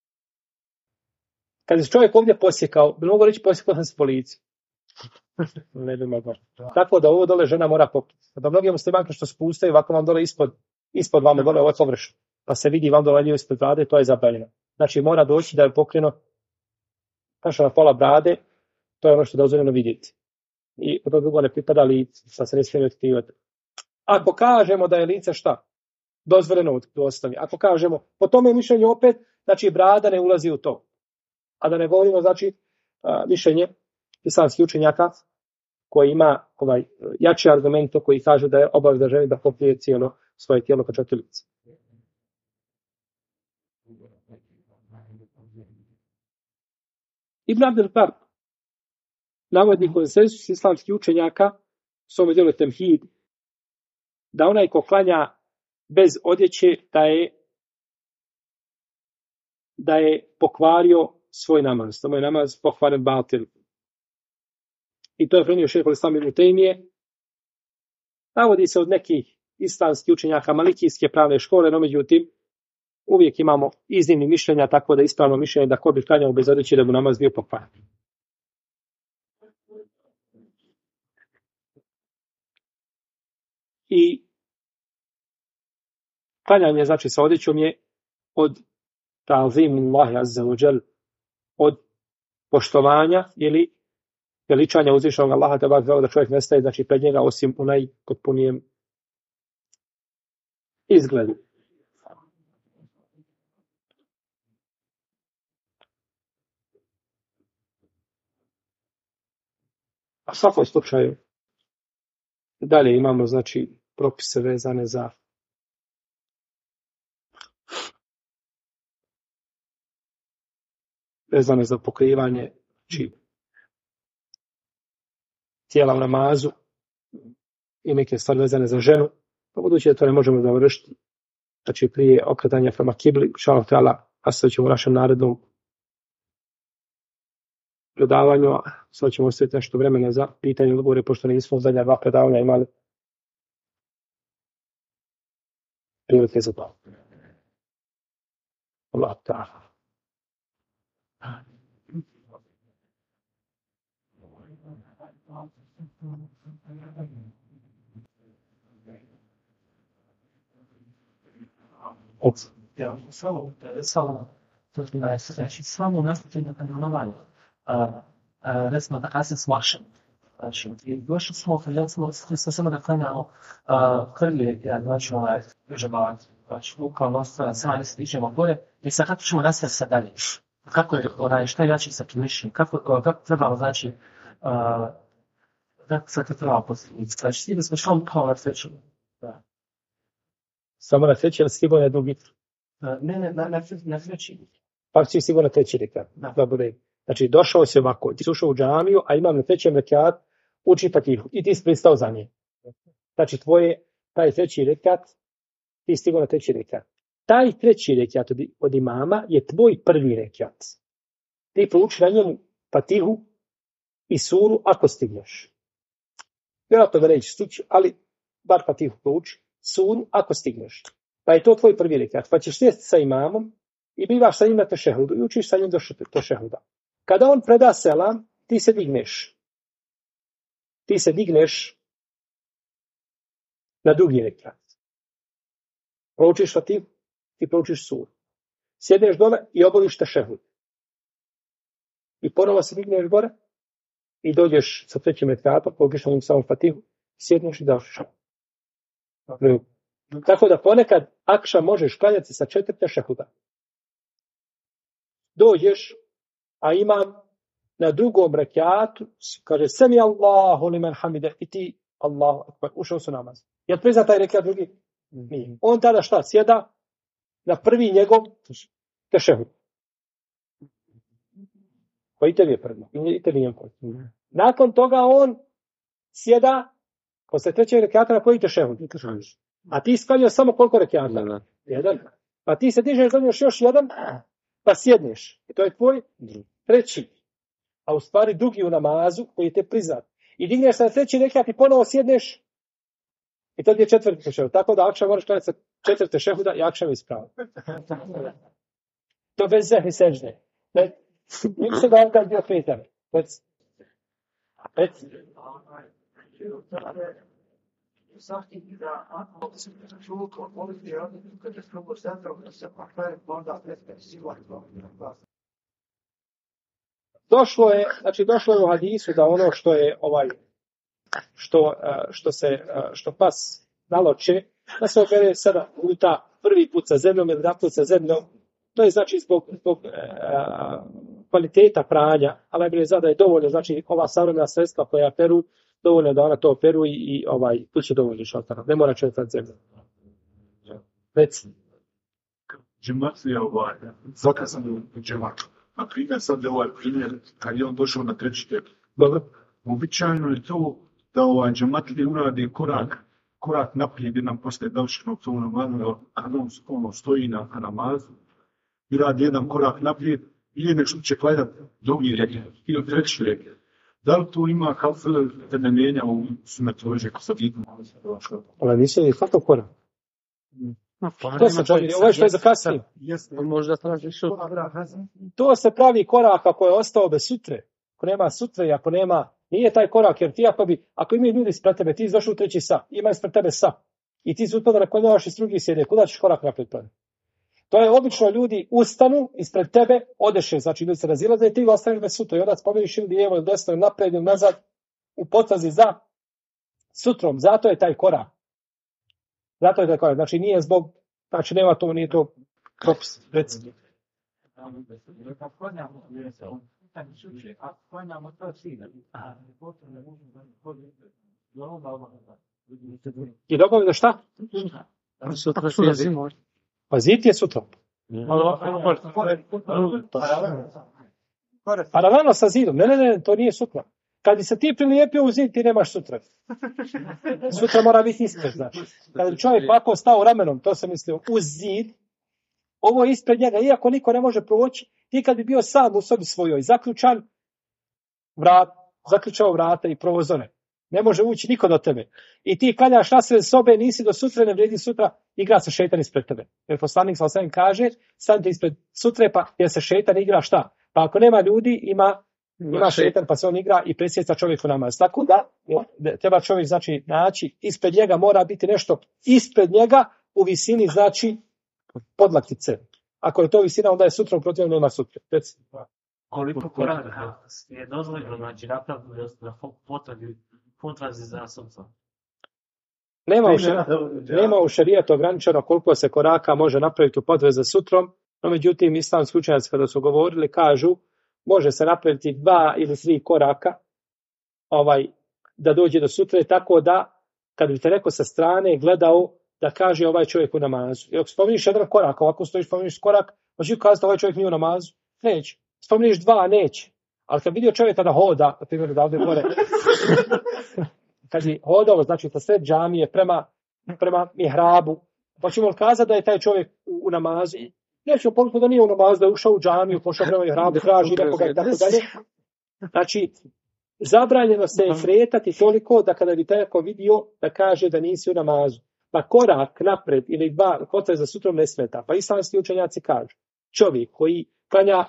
Kad se čovjek ovdje posjekao, bi mogu reći posjekao sam se po licu. Ne bi mogao. Tako da ovo dole žena mora pokriti. Da mnogi muslimanke što spustaju, ovako vam dole ispod vama dole ovo površno. Pa se vidi vam dole ispod brade, to je zabranjeno. Znači mora doći da je pokreno kaša na pola brade, to je ono što je dozvoljeno vidjeti. I to drugo ne pripada lice, sad se ne smije otkrivati. Ako kažemo da je lice šta? Dozvoljeno u osnovi. Ako kažemo, po tome mišljenju opet, znači brada ne ulazi u to. A da ne govorimo, znači, mišljenje islamskih učenjaka koji ima jači argument koji kaže da je obaveza ženi da pokrije cijelo svoje tijelo pa čak i lice. Ibn Abdel Bar navodi konsenzus islamskih učenjaka u svom djelu Temhid da onaj ko klanja bez odjeće da je pokvario svoj namaz. To je namaz pokvaren batil. I to je prenio šejh al-Islam ibn Tejmije. Navodi se od nekih islamskih učenjaka malikijske pravne škole, no međutim uvijek imamo iznimni mišljenja, tako da ispravno mišljenje da ko bi klanjao bez odjeće da mu namaz bio pokvaren. I klanjanje znači sa odjećom je od ta'zimullahi azza wa jal, od poštovanja ili veličanja uzvišenog Allaha te da čovjek ne staje znači pred njega osim u najpotpunijem izgledu. A u svakom slučaju dalje imamo znači propise vezane za pokrivanje tijela u namazu i neke stvari vezane za ženu. Pa budući da to ne možemo završiti, znači prije okretanja prema kibli, šalom tela, a sad ćemo u našem narednom predavanju, a sad ćemo ostaviti nešto vremena za pitanje i odgovore, pošto nismo zadnja 2 predavanja imali prilike za to. Allah ta'ala. Samo nastavljanje na recimo da kasnije smo akšan. Znači, došli smo, samo da klanjamo krlje, znači znači bukvalno ostala 70 iđemo gore, i sad kako ćemo nastaviti sad dalje? Kako je, šta je jači sa tumišljim? Kako trebamo, znači, kako sad to trebamo postaviti? Znači, svi da smo šlo kao na treću. Samo na treći, ali sigurno je drugi. Ne, na treći. Pa si sigurno na treći rekat. Da bude. Znači, došao si ovako, ti si ušao u džamiju, a imam na trećem rekat uči fatihu i ti si pristao za nje. Znači, taj treći rekat, ti si stigao na treći rekat. Taj treći rekat od imama je tvoj prvi rekat. Ti prouči na njemu fatihu i suru ako stigneš. Vjerojatno ga neće stići, ali bar fatihu prouči, suru ako stigneš. Pa je to tvoj prvi rekat. Pa ćeš sjesti sa imamom i bivaš sa njim na tešehudu i učiš sa njim do tešehuda. Kada on preda selam, ti se digneš. Ti se digneš na drugi rekat. Proučiš fatihu i proučiš suru. Sjedneš dole i obaviš tešehud. I ponovo se digneš gore i dođeš sa trećim rekatom, proučiš na njim samom fatihu, sjedneš i daš. Tako da ponekad akša možeš klanjati sa 4 tešehuda. Dođeš, a imam na drugom rekatu, kaže semi Allahu limen hamide, i ti Allahu akbar, ušao su namaz. Jel prizna taj rekat drugi? Nije. On tada šta? Sjeda na prvi njegov tešehud. Pa i tebi je prvno. I tebi je prvno. Nakon toga on sjeda posle trećeg rekata na koji tešehud? A ti sklanjao samo koliko rekata? Jedan. Pa ti se dižeš, doniješ još jedan, pa sjedneš. I to je tvoj treći. A u stvari drugi u namazu koji te priznat. I digneš se na treći rekat i ponovo sjedneš. I to je 4. tešehud. Tako da akšam moraš klanjati sa 4 tešehuda i akšam ispravo. To bez zehni sežde. Mislim da on kad bio pitan. Svaki da ako se čuo moliti kad je strogo centrom da se pakaj onda sigurno. Došlo je u hadisu da ono što je što pas naloče, da se opere 7 puta, prvi put sa zemljom ili 2 put sa zemljom. To je znači zbog kvaliteta pranja, ali najbolje zna da je dovoljno, znači ova savremena sredstva koja peru, dovoljno da ona to operu i tu će dovoljno šaltara. Ne mora četvrti zemlju. Reci. Džemat je zakazan u džematu. A primjer sad je ovaj primjer, kad je on došao na treći tek. Uobičajeno je to da džemat li uradi korak naprijed i nam postaje davšenog to namazu, kad on stoji na namazu i radi jedan korak naprijed ili nešto će klanjati drugi rekat ili treći rekat. Da li tu ima da ne mijenja u sunnetoložiji ko sad idemo? Ali nisi ni kakav korak. Ovo što je za kasnije. Možda traži šut. To se pravi korak ako je ostao bez sutre. Ako nema sutre i ako nema, nije taj korak, jer ti ako imaju ljudi ispred tebe, ti došao u treći sat, ima ispred tebe sat, i ti su to naklanjavaš iz drugi sjede, kuda ćeš korak naprijed pravi? To je obično ljudi ustanu ispred tebe, odeše, znači ljudi se razilaze i ti ostaneš bez sutra i onda spomeniš ili lijevo ili desno ili naprijed ili nazad u potrazi za sutrom. Zato je taj korak. Znači nije zbog, znači nema to, nije to propis. Recimo. I dobro da šta? Sutra sjedi. Pa zid je sutra. Paralelno sa zidom. Ne, to nije sutra. Kad bi se ti prilijepio u zid, ti nemaš sutra. Sutra mora biti ispred, znači. Kad bi čovjek ovako stao ramenom, to sam mislio, uz zid, ovo je ispred njega, iako niko ne može proći, ti kad bi bio sam u sobi svojoj, zaključao vrata i prozore, ne može ući niko do tebe. I ti klanjaš nasred sobe, nisi do sutra, ne vredi sutra, igra se šejtan ispred tebe. Jer poslanik s.a.v. kaže, stanite ispred sutre, pa jer se šejtan igra šta? Pa ako nema ljudi, ima šejtan, pa se on igra i presjeca čovjeku namaz. Tako da treba čovjek znači naći, ispred njega mora biti nešto ispred njega u visini znači podlaktice. Ako je to visina, onda je sutra, protiv nema sutra. Koliko koraka je dozvoljeno, znači napravljeno da potrazi za srcom? Nema u šerijatu ograničeno koliko se koraka može napraviti u potrazi za sutrom, no međutim islamski učenjaci kada su govorili kažu može se napraviti 2 ili 3 koraka da dođe do sutre, tako da kad bi te neko sa strane gledao da kaže ovaj čovjek u namazu. I ako spomeniš jedan korak, ovako stojiš, spomeniš korak, možeš kazati ovaj čovjek nije u namazu? Neće. Spomeniš 2, neće. Ali kad vidio čovjeka da hoda, na primjer da ovdje gore, kad je hodao, znači sa sred džamije prema mihrabu, pa ćemo kazati da je taj čovjek u namazu? Nećemo poručiti da nije u namazu, da je ušao u džamiju, pošao prema mihrabu, traži nekoga i tako dalje. Znači, zabranjeno se je kretati toliko da kada bi tako vidio da kaže da nisi u namazu. Pa korak napred ili 2 potrazi za sutrom ne smeta. Pa islamski učenjaci kažu, čovjek koji klanja,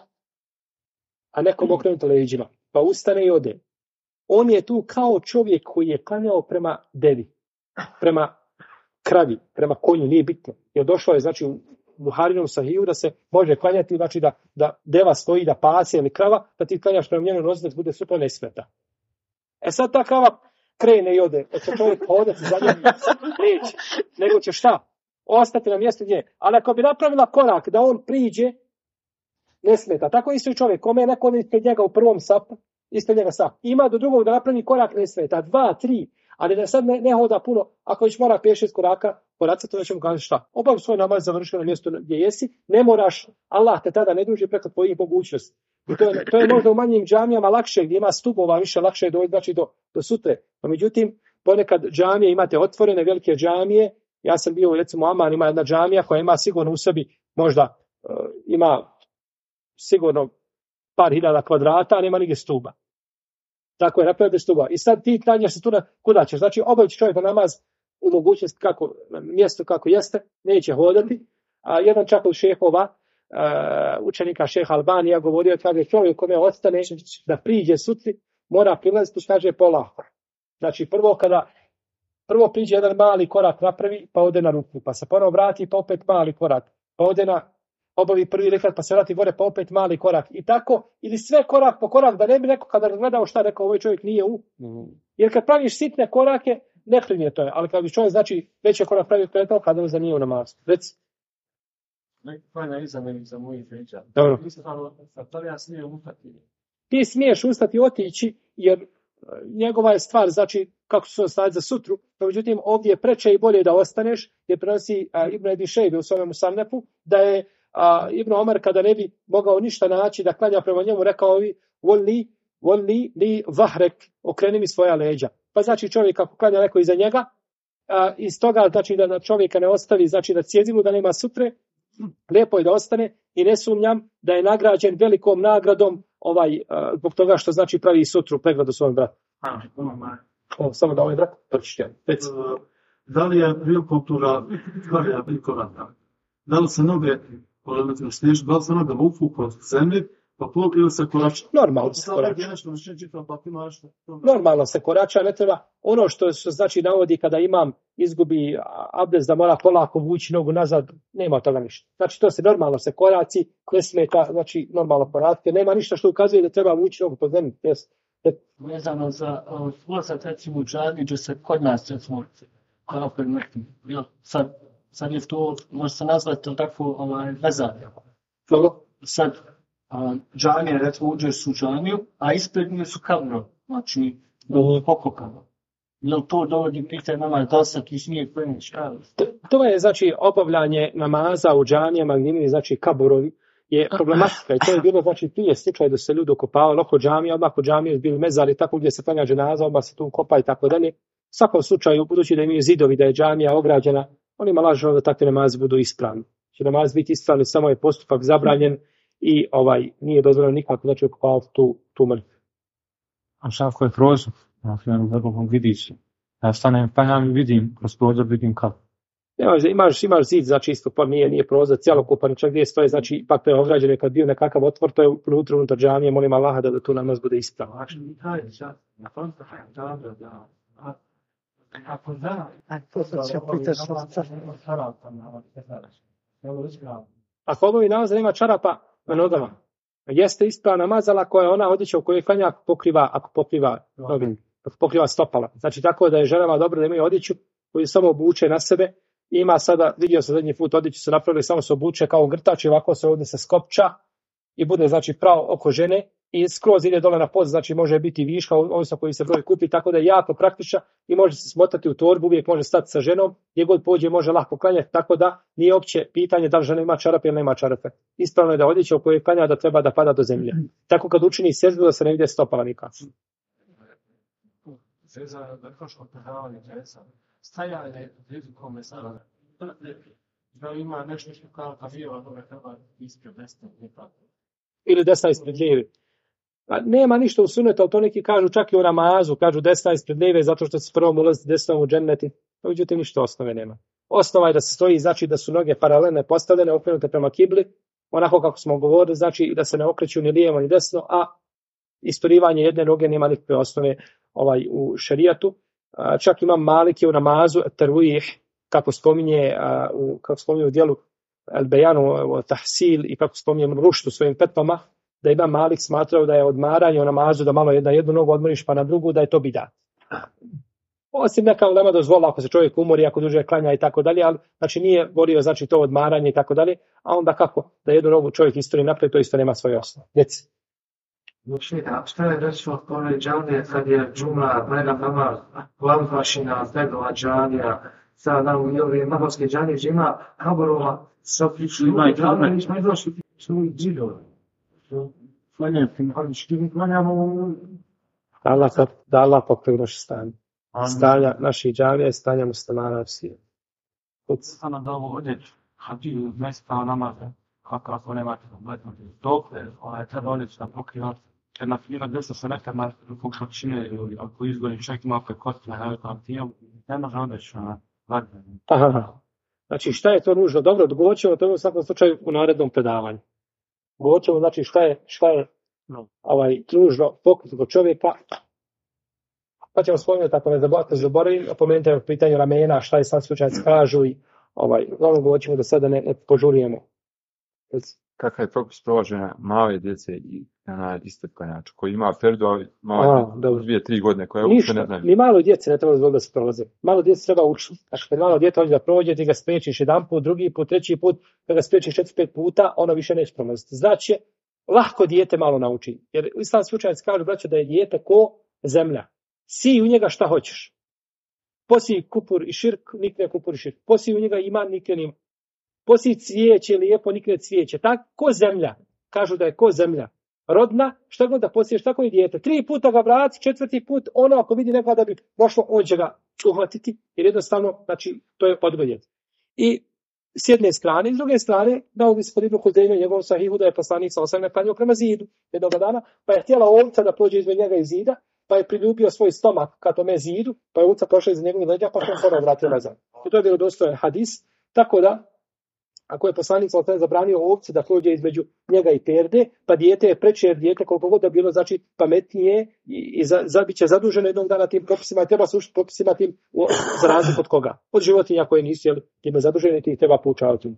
a nekom okrenuto leđima, pa ustane i ode, on je tu kao čovjek koji je klanjao prema devi, prema kravi, prema konju, nije bitno. Jer došlo je, znači, u Buharinom sahiju da se može klanjati, znači da deva stoji, da pase ili krava, da ti klanjaš prema njenu nozi, da bude super ne smeta. Sad ta krava krene i ode, će čovjek hodati za njim, neće, nego će šta? Ostati na mjestu gdje. Ali ako bi napravila korak da on priđe, ne smeta. Tako isto i čovjek, kome je neko ispred njega u prvom sapu, ispred njega sap. Ima do drugog da napravi korak, ne smeta. 2, 3, ali da sad ne hoda puno. Ako već mora 5-6 koraca, to ćemo kazati šta? Obavi svoj namaz, završi na mjestu gdje jesi, ne moraš, Allah te tada ne duži preko tvojih mogućnosti. I to je možda u manjim džamijama lakše, gdje ima stubova, više lakše je doći, znači do sutre. No, međutim, ponekad džamije imate otvorene, velike džamije. Ja sam bio, recimo, Aman ima jedna džamija koja ima sigurno u sebi, možda ima sigurno par hiljada kvadrata, a nema nigdje stuba. Tako je, napravio bez stuba. I sad ti klanjaš se tu kuda ćeš. Znači, obavit čovjek na namaz u mogućnosti na mjesto kako jeste, neće hodati. A jedan čak od šehova, učenika šeha Albanija govorio, kaže čovjek kome ostane da priđe sutri, mora prilaziti, kaže polako. Znači, prvo priđe jedan mali korak napravi, pa ode na ruku, pa se ponovo vrati, pa opet mali korak, pa ode obavi prvi rekat, pa se vrati gore, pa opet mali korak. I tako, ili sve korak po korak, da ne bi neko kada gledao šta rekao, ovaj čovjek nije Jer kad praviš sitne korake, ne primjetno je, ali kad bi čovjek, znači, veći korak pravi pretao, kada za nije u namazu. Reci. Dobro. Ti smiješ ustati i otići, jer njegova je stvar, znači, kako će se ostaviti za sutru, no međutim, ovdje je preče i bolje da ostaneš, jer prenosi Ibn Edi Šejbe u svome Musannefu, da je Ibn Omer, kada ne bi mogao ništa naći da klanja prema njemu, rekao bi, volli li vahrek, okreni mi svoja leđa. Pa znači čovjek ako klanja neko iza njega, iz toga znači da čovjeka ne ostavi, znači da cjezilu, da nema sutre, lijepo je da ostane i ne sumnjam da je nagrađen velikom nagradom zbog toga što znači pravi sutru pregradu svojom bratu. Samo da ovaj brat pročišća. Da li je bilkultura variabilkovata? Da li se noge da li se noge vuku kroz zemlje, pa plog ili se korača? Normalno se korača. Normalno se korača, ne treba. Ono što znači navodi kada imam izgubi abdest da mora polako vući nogu nazad, nema toga ništa. Znači to se normalno se koraci, ne smeta, znači normalno koraci, nema ništa što ukazuje da treba vući nogu po zemlji. Vezano za ulazak recimo u džamiju, gdje se kod nas recimo korak mrtvi. Sad je to, može se nazvati tako vezanje. Sad džamije, recimo uđeš u džamiju, a ispred nje su kabro, znači pokopano. Jel to dovodi pitanje nama da se ti smije kreneš? To je znači obavljanje namaza u džamijama gdje imaju znači kaborovi je problematika i to je bilo znači prije slučaj da se ljudi okopavali oko džamije, odmah oko džamije bili mezari tako gdje se klanja dženaza, odmah se tu kopa i tako dalje. U svakom slučaju, budući da imaju zidovi, da je džamija ograđena, onima lažno da takve namazi budu ispravni. Će namaz biti ispravni, samo je postupak zabranjen i nije dozvoljeno nikako znači okopavati tu mrtvu. A šta ako je prozor? Vidiš. Ja stanem i vidim, kroz prozor vidim kako. Imaš zid, znači isto pa nije prozor cjelokupan, čak gdje stoje, znači ipak to je ograđeno kad bio nekakav otvor, to je unutar džamije, molim Allaha da tu namaz bude ispravan. Ako obavi namaz da nema čarapa na nogama, Jeste ispravna namaz, ali ako je ona odjeća u kojoj klanja, ako pokriva stopala. Znači tako da je ženama dobro da imaju odjeću koju samo obuče na sebe. Ima sada, vidio sam zadnji put, odjeću su napravili, samo se obuče kao grtač i ovako se ovdje se skopča i bude znači pravo oko žene i skroz ide dole na pod, znači može biti viška, ovisno koji se broj kupi, tako da je jako praktična i može se smotati u torbu, uvijek može stati sa ženom, gdje god pođe može lako klanjati, tako da nije opće pitanje da li žena ima čarape ili nema čarape. Ispravno je da odjeća u kojoj klanja da treba da pada do zemlje. Tako kad učini seždu da se ne vide stopala nikako. Za vrhoško predavanje djesa, stajanje jezikom mesela, da ima nešto što kao kavio, da treba ispred desne, ili desna ispred lijeve. Pa nema ništa u sunetu, ali to neki kažu čak i u namazu, kažu desna ispred lijeve zato što se prvom ulaziti desnom u dženneti. Međutim, ništa osnove nema. Osnova je da se stoji, znači da su noge paralelne postavljene, okrenute prema kibli, onako kako smo govorili, znači da se ne okreću ni lijevo ni desno, a isturivanje jedne noge nema nikakve osnove u šerijatu. Čak imam Maliki u namazu, tervih, kako spominje u dijelu El-Bejanu, Tahsil i kako spominje Ruštu svojim petvama, da ima Malik smatrao da je odmaranje u namazu, da malo jednu nogu odmoriš pa na drugu, da je to bidat. Osim neka ulema dozvola ako se čovjek umori, ako duže klanja i tako dalje, ali znači nije borio znači to odmaranje i tako dalje, a onda kako da jednu nogu čovjek isturi naprijed, to isto nema svoje osnove. Djeci. Šta je recimo onaj džamije kad je džuma, gledam nama lamfašina, tegova džamija, sad nam i ove mahovske džamije gdje ima kaborova, sa pričima i džamije, nismo i došli svojih džidova. Da Allah popravi naše stanje. Stanja naših džamija i stanja muslimana svi. Sana da ovo odjeći, hađi mjesta namaze, kako nemate gledati dokle, treba odjeći da pokriva, jer na primjer desno se nekad na pokušačine ili ako izgori čovjek ima opet kostina, ne može odjeći na gledanje. Znači šta je to nužno? Dobro, govorit ćemo o tome u svakom slučaju u narednom predavanju. Govorit ćemo znači šta je nužno pokriti kod čovjeka. Pa ćemo spomenuti, ako ne zaboravim, opomenuti o pitanju ramena, šta je sad slučajci kažu i uglavnom govorit ćemo da sada ne požurujemo. Kakav je propis prolaženja male djece i ispred klanjača, koji ima perdu, ali malo 2-3 godine, koja uopće ne znaju. Ni malo djece ne treba dozvoliti da se prolaze. Malo djece treba učiti. Znači, kad malo djete hoće da prođe, ti ga spriječiš jedan put, drugi put, treći put, kad ga spriječiš 4-5 puta, ono više neće prolaziti. Znači, lahko dijete malo nauči. Jer u islam slučajci kažu, braćo, da je dijete ko zemlja. Si u njega šta hoćeš. Posi kupur i širk, nikne kupur i širk. Posi u njega iman, nikne nima. Posi cvijeće, lijepo, nikne cvijeće. Tako ko zemlja. Kažu da je ko zemlja. Rodna, šta god da posiješ, tako i dijete. 3 puta ga vrati, 4. put, ono ako vidi nekoga da bi prošlo, on će ga uhvatiti. Jer jednostavno, znači, to je odgojeno. I s jedne strane, i s druge strane, dao bi se kod Ibnu Huzeyme njegovom sahihu da je poslanik sa osam klanjao prema zidu jednog dana, pa je htjela ovca da prođe između njega i zida, pa je priljubio svoj stomak ka tome zidu, pa je ovca prošla iz njegovih leđa, pa se on ponovno vratio nazad. I to je bilo dostojan hadis, tako da, ako je poslanik sa osam zabranio ovce da prođe između njega i perde, pa dijete je preče, jer dijete koliko god da bilo, znači pametnije i bit će zaduženo jednog dana tim propisima i treba slušati propisima tim za razliku od koga? Od životinja koje nisu, jel, time zadužene, ti ih treba poučavati.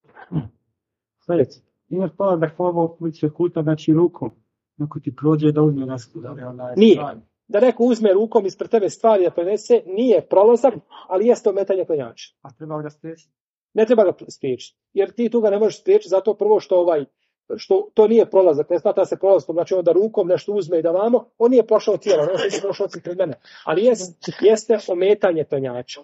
Sljedeći. Imaš pa da hvala ulice kuta, znači rukom. Ako ti prođe da uzme nas. Nije. Da neko uzme rukom ispred tebe stvari da prenese, nije prolazak, ali jeste ometanje klanjača. A treba ga spriječiti? Ne treba ga spriječiti. Jer ti tu ga ne možeš spriječiti zato prvo što to nije prolazak. Ne smatra se prolazkom, znači onda rukom nešto uzme i da vamo, on nije prošao tijelo, on nije prošao pred mene. Ali jeste ometanje klanjača.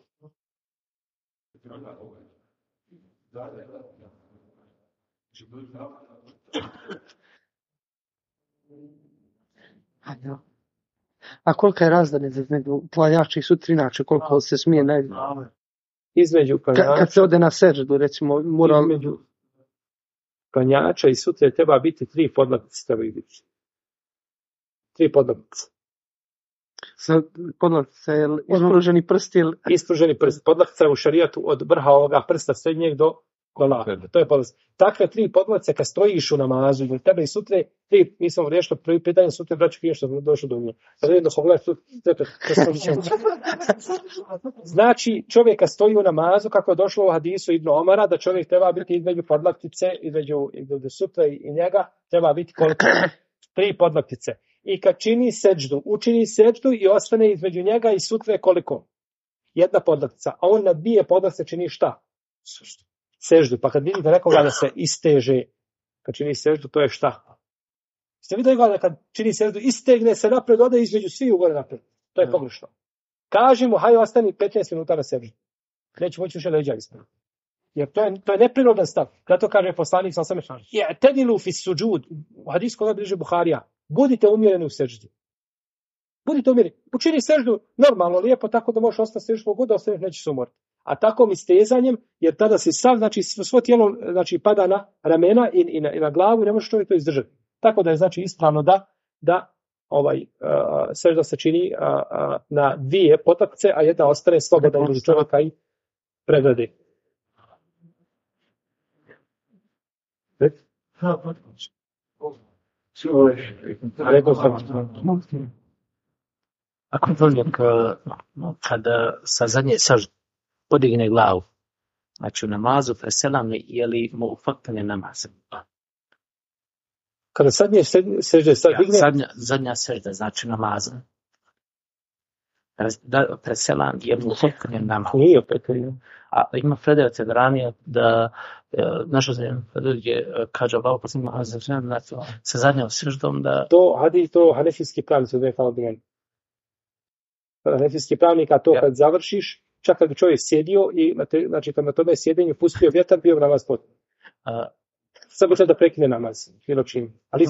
A kolika je razdalja između klanjača i sutrinača, koliko se smije između klanjača, kad se ode na seždu, recimo, između klanjača i sutre treba biti 3 podlaktice, trebaju biti. 3 podlaktice. Podlaktica je ispruženi prst ili... Ispruženi prst. Podlaktica je u šarijatu od vrha ovoga prsta srednjeg do To je podlac. Takve 3 podlace kad stojiš u namazu, ili tebe i sutre, mi smo riješili prvi pitanje, sutre braću prije što smo došli do nje. Sad vidim da pogledaj Znači, čovjeka stoji u namazu, kako je došlo u hadisu Ibn Omara, da čovjek treba biti između podlaktice, između sutra i njega, treba biti koliko? 3 podlaktice. I kad učini seđdu i ostane između njega i sutre koliko? 1 podlaktica. A on na 2 podlaktice čini šta? Seždu. Pa kad vidite nekoga da se isteže, kad čini seždu, to je šta? Ste vidjeli da kad čini seždu, istegne se napred, ode između svi ugore napred. To je pogrešno. Kaži mu, hajde ostani 15 minuta na seždu. Neće moći više leđa ispred. Jer to je neprirodan stav. Zato kaže poslanik sa osam tedilu fi suđud. U hadisku ono bliže Buharija. Budite umjereni u seždi. Budite umjereni. Učini seždu normalno, lijepo, tako da možeš ostati seždu god da ostaneš, nećeš se umoriti. A takvom istezanjem, jer tada si sav, znači svo tijelo znači, pada na ramena i na glavu, ne može čovjek to izdržati. Tako da je znači ispravno da sežda se čini na 2 potakce, a 1 ostane sloboda između čovjeka i pregrade. Ako čovjek kada sa zadnje sežde podigne glavu, znači u namazu preselam, je li mu ufaktan namaz? Kada zadnje sežde zadnja sežda, znači namazu. Preselam, je mu ufaktan namaz? Nije opet. A ima predaje od ranije da naša zemlja predaje kaže Allah posljedno sa zadnjom seždom da... To hanefijski pravnik se kao od meni. Hanefijski pravnik, a to kad završiš, čak kad bi čovjek sjedio i znači kad na tome sjedenju pustio vjetar, bio namaz potpuno. Sad bi da prekine namaz, bilo čim. Ali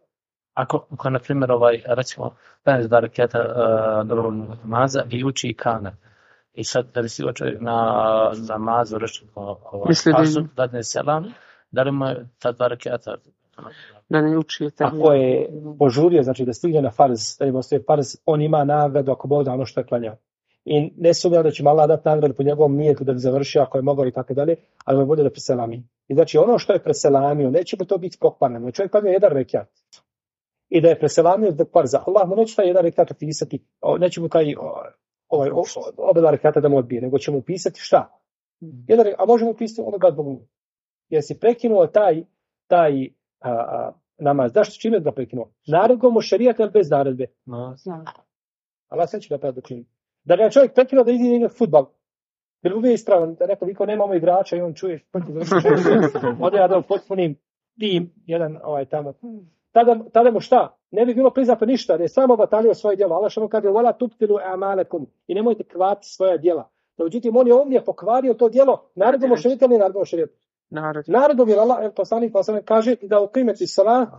ako na primjer recimo 52 rekata dobrovoljnog namaza i uči kamet. I sad da bi si čovjek na namazu rečeno da ne selam, da li mu je ta 2 rekata da ne uči. Ako je požurio, znači da stigne na farz, da je ostaje farz, on ima nagradu ako Bog da ono što je klanjao. I ne sumnjam da će mu Allah dati nagradu po njegovom nijetu da bi završio ako je mogao i tako dalje, ali mu je bolje da preselami. I znači ono što je preselamio, neće mu to biti pokvarno. Čovjek klanjao 1 rekat. I da je preselamio zbog farza. Allah mu neće taj 1 rekat opisati, neće mu taj oba 2 rekata da mu odbije, nego će mu pisati šta? A možemo pisati ono da Bogu. Jer si prekinuo taj namaz. Zašto čime da prekinuo? Naredbom šerijata ili bez naredbe? Allah sve će da pravda čini. Da ga čovjek prekinuo da ide na fudbal. Jer uvijek je ispravan. Da rekao, viko nemamo igrača i on čuje. Ode ja da potpunim tim, jedan tamo. Tada mu šta? Ne bi bilo priznato ništa, jer je samo batalio svoje djelo. Allah što mu kaže, vola tuptilu amalekum. I nemojte kvati svoja djela. No, međutim, on je ovdje pokvario to djelo. Naredbom šerijata ili naredbom šerijata? Naredbom, jer Allah, poslanik kaže da u primeti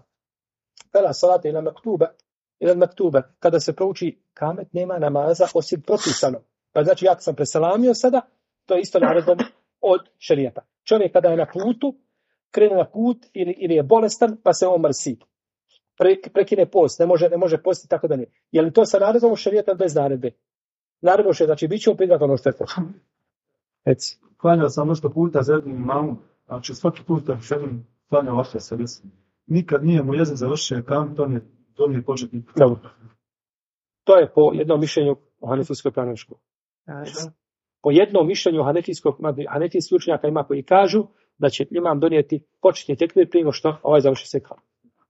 salate ili maktube, kada se prouči kamet, nema namaza osim propisano. Pa znači, ako sam preselamio sada, to je isto naredbom od šerijata. Čovjek kada je na putu, krene na put ili je bolestan, pa se on mrsi. Prekine post, ne može postiti tako da ne. Je li to sa naredbom šerijata bez naredbe? Naredbom šerijata, znači bit će upitati ono što je to. Klanjao sam nešto puta za jednim imamu, znači svaki put da želim klanjao vaše se mislim. Nikad nije mu jezik završio kam, to nije početnik. To je po jednom mišljenju o hanefijskoj pravnoj školi. Po jednom mišljenju hanefijskih učenjaka ima koji kažu da će imam donijeti početni tekbir prije što završi se kam.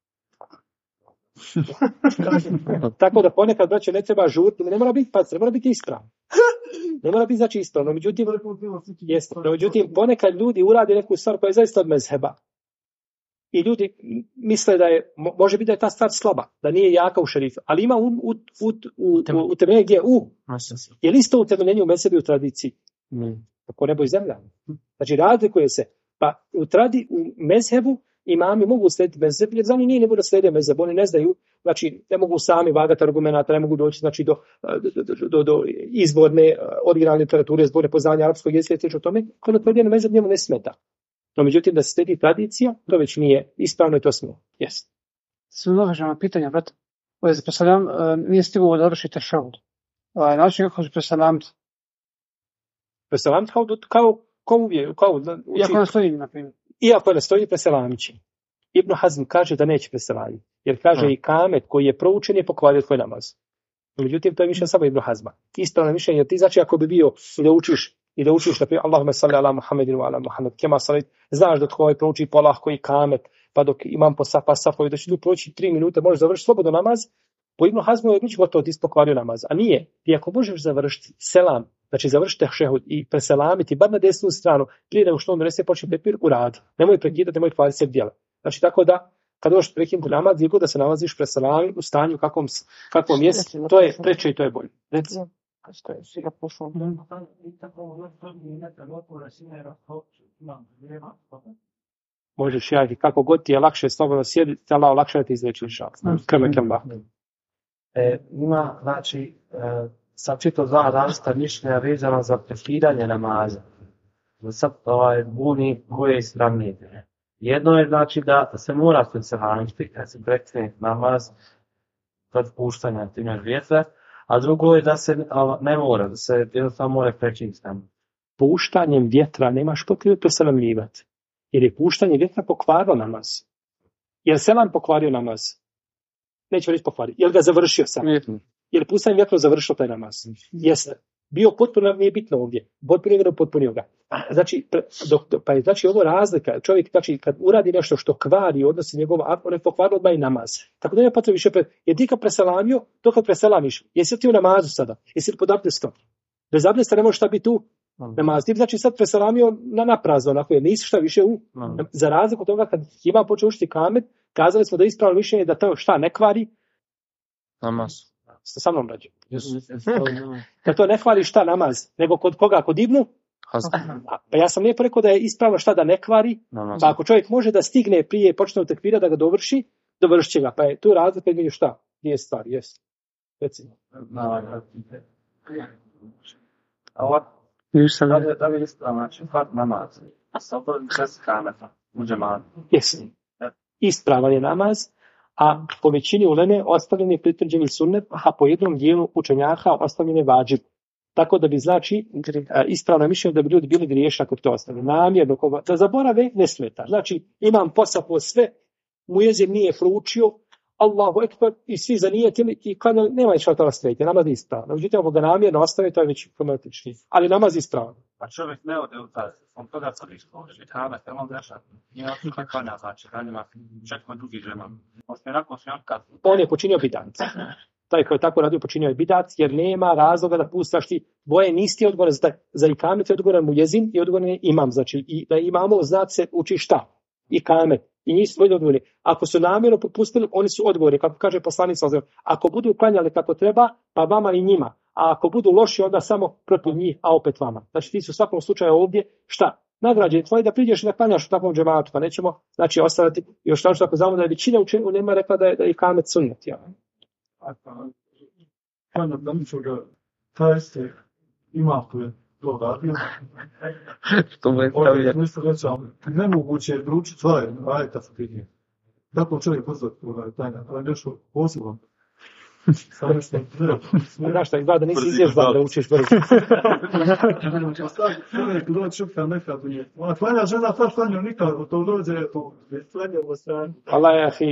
Tako da ponekad, braće, ne treba žuriti, ne mora biti ne mora biti ispravno. Ne mora biti znači ispravno. Međutim, ponekad ljudi urade neku stvar koja je zaista od mezheba. I ljudi misle da je, može biti da je ta stvar slaba, da nije jaka u šerifu, ali ima utemeljenje gdje je li isto utemeljenje u mezhebi u tradiciji? Tako nebo i zemlja. Znači razlikuje se. Pa u mezhebu imami mogu slediti mezheb, jer za njih nije ne budu slediti mezheb, oni ne znaju, znači ne mogu sami vagati argumenata, ne mogu doći znači, do izborne, originalne literature, izborne poznanja arapskog jezika i o tome, kod otvorijeno mezheb njemu ne smeta. No, međutim, da se slijedi tradicija, to već nije ispravno i to smo. Yes. Sve uvaženo pitanja, brat. Preselam, nije stigao da završite šaud. Način kako se preselamiti? Preselamiti Iako ne stoji, preselamit će. Ibn Hazm kaže da neće preselamiti. Jer kaže i kamet koji je proučen je pokvario tvoj namaz. Međutim, to je mišljenje samo Ibn Hazma. Ispravno mišljenje, ti znači ako bi bio i da učiš naprijed Allahumma salli ala Muhammedin wa ala Muhammed, kema salit, znaš da tvoj prouči polahko i kamet, pa dok imam po safovi, da će tu proći 3 minute, možeš završiti slobodno namaz, po Ibn Hazmu je gotovo ti pokvario namaz. A nije, ti ako možeš završiti selam, znači završiti tešehud i preselamiti bar na desnu stranu, prije nego što on donese počne prepir, uradi. Nemoj prekidati, nemoj kvariti se djela. Znači tako da, kad dođeš prekinuti namaz, gdje god da se nalaziš preselami u stanju kakvom jesi, to je preče i to je bolje. Što je svi ga pošao. Možeš jajati kako god ti je lakše slobodno sjediti, Allah olakša ti izveći inšal. Ima, znači, sam čitao 2 različita mišljenja vezana za prekidanje namaza. Sad buni koje je ispravnije. Jedno je znači da se mora preselamiti kad se prekine namaz kod puštanja vjetra, a drugo je da se ne mora, da se jednostavno mora prekinuti namaz. Puštanjem vjetra nemaš potrebe preselamljivati, jer je puštanje vjetra pokvarilo namaz. Jel selam pokvario namaz? Nećemo reći pokvario. Jel ga završio sam? Jel puštanje vjetra završio taj namaz? Jeste. Bio potpuno, nije bitno ovdje. Potpunio ga. Znači ovo razlika. Čovjek, znači, kad uradi nešto što kvari odnosi njegova, on je pokvario odmah i namaz. Tako da nema potrebe više. Jer ti kad preselamio, to kad preselamiš. Jesi li ti u namazu sada? Jesi li pod abdestom? Bez abdesta ne može šta biti tu namaz. Ti znači sad preselamio na prazno, onako, jer nisi šta više za razliku toga kad ima počeo učiti kamet, kazali smo da je ispravno mišljenje da to šta ne kvari namaz. Sa mnom rađe. Kad to ne kvari šta namaz, nego kod koga? Kod Ibnu? Pa ja sam lijepo rekao da je ispravno šta da ne kvari, pa ako čovjek može da stigne prije počne tekvira da ga dovršit će ga. Pa je tu razlika između šta? Nije stvar, jest. Recimo. Da bi ispravno, znači, fat namaz. Sa bez kameta, u džematu. Jesi. Ispravan je namaz, a po većini uleme ostavljen je pritvrđeni sunnet, a po jednom dijelu učenjaka ostavljen je vađib. Tako da bi znači ispravno je mišljenje da bi ljudi bili griješni ako to ostane. Namjerno, da zaborave ne smeta. Znači imam posao sve, mu jezim nije proučio, Allahu ekber i svi zanijetili i kada nema ništa to nastaviti, namaz je ispravan. Međutim, ako ga namjerno ostavi, to je već problematični. Ali namaz je ispravan. Pa čovjek ne ode u taj, on toga sad ispođe, kada te on greša, nije otkada klanja, znači, kada ima četko drugi žema. On je počinio bidat. Taj koji je tako radio počinio je bidat, jer nema razloga da pustaš ti dvoje, nisi odgovoran za ikamet, je odgovoran mu jezin i odgovoran je imam. Znači, i da imamo znat se uči šta? Ikamet. I nisu svoj odgovorni. Ako su namjerno popustili, oni su odgovorni. Kako kaže poslanik, ako budu klanjali kako treba, pa vama i njima. A ako budu loši, onda samo protiv njih, a opet vama. Znači ti su u svakom slučaju ovdje, šta? Nagrađen tvoje da priđeš i da klanjaš u takvom džematu, pa nećemo, znači, ostaviti. Još tako što znamo da je većina u nema rekla da je ikamet sunnet. Ja. Taj ste imate to radio. Nemoguće je proučiti tvoje ajeta fatike. Kako čovjek poznat tajna, to je nešto posebno. Znaš šta, izgleda da nisi izvježban da učiš brzo. Čovjek dođe šupka nekad nije. Ona tvanja žena sad klanju nikad, to dođe, to je tvanja u strani. Allah je ahi.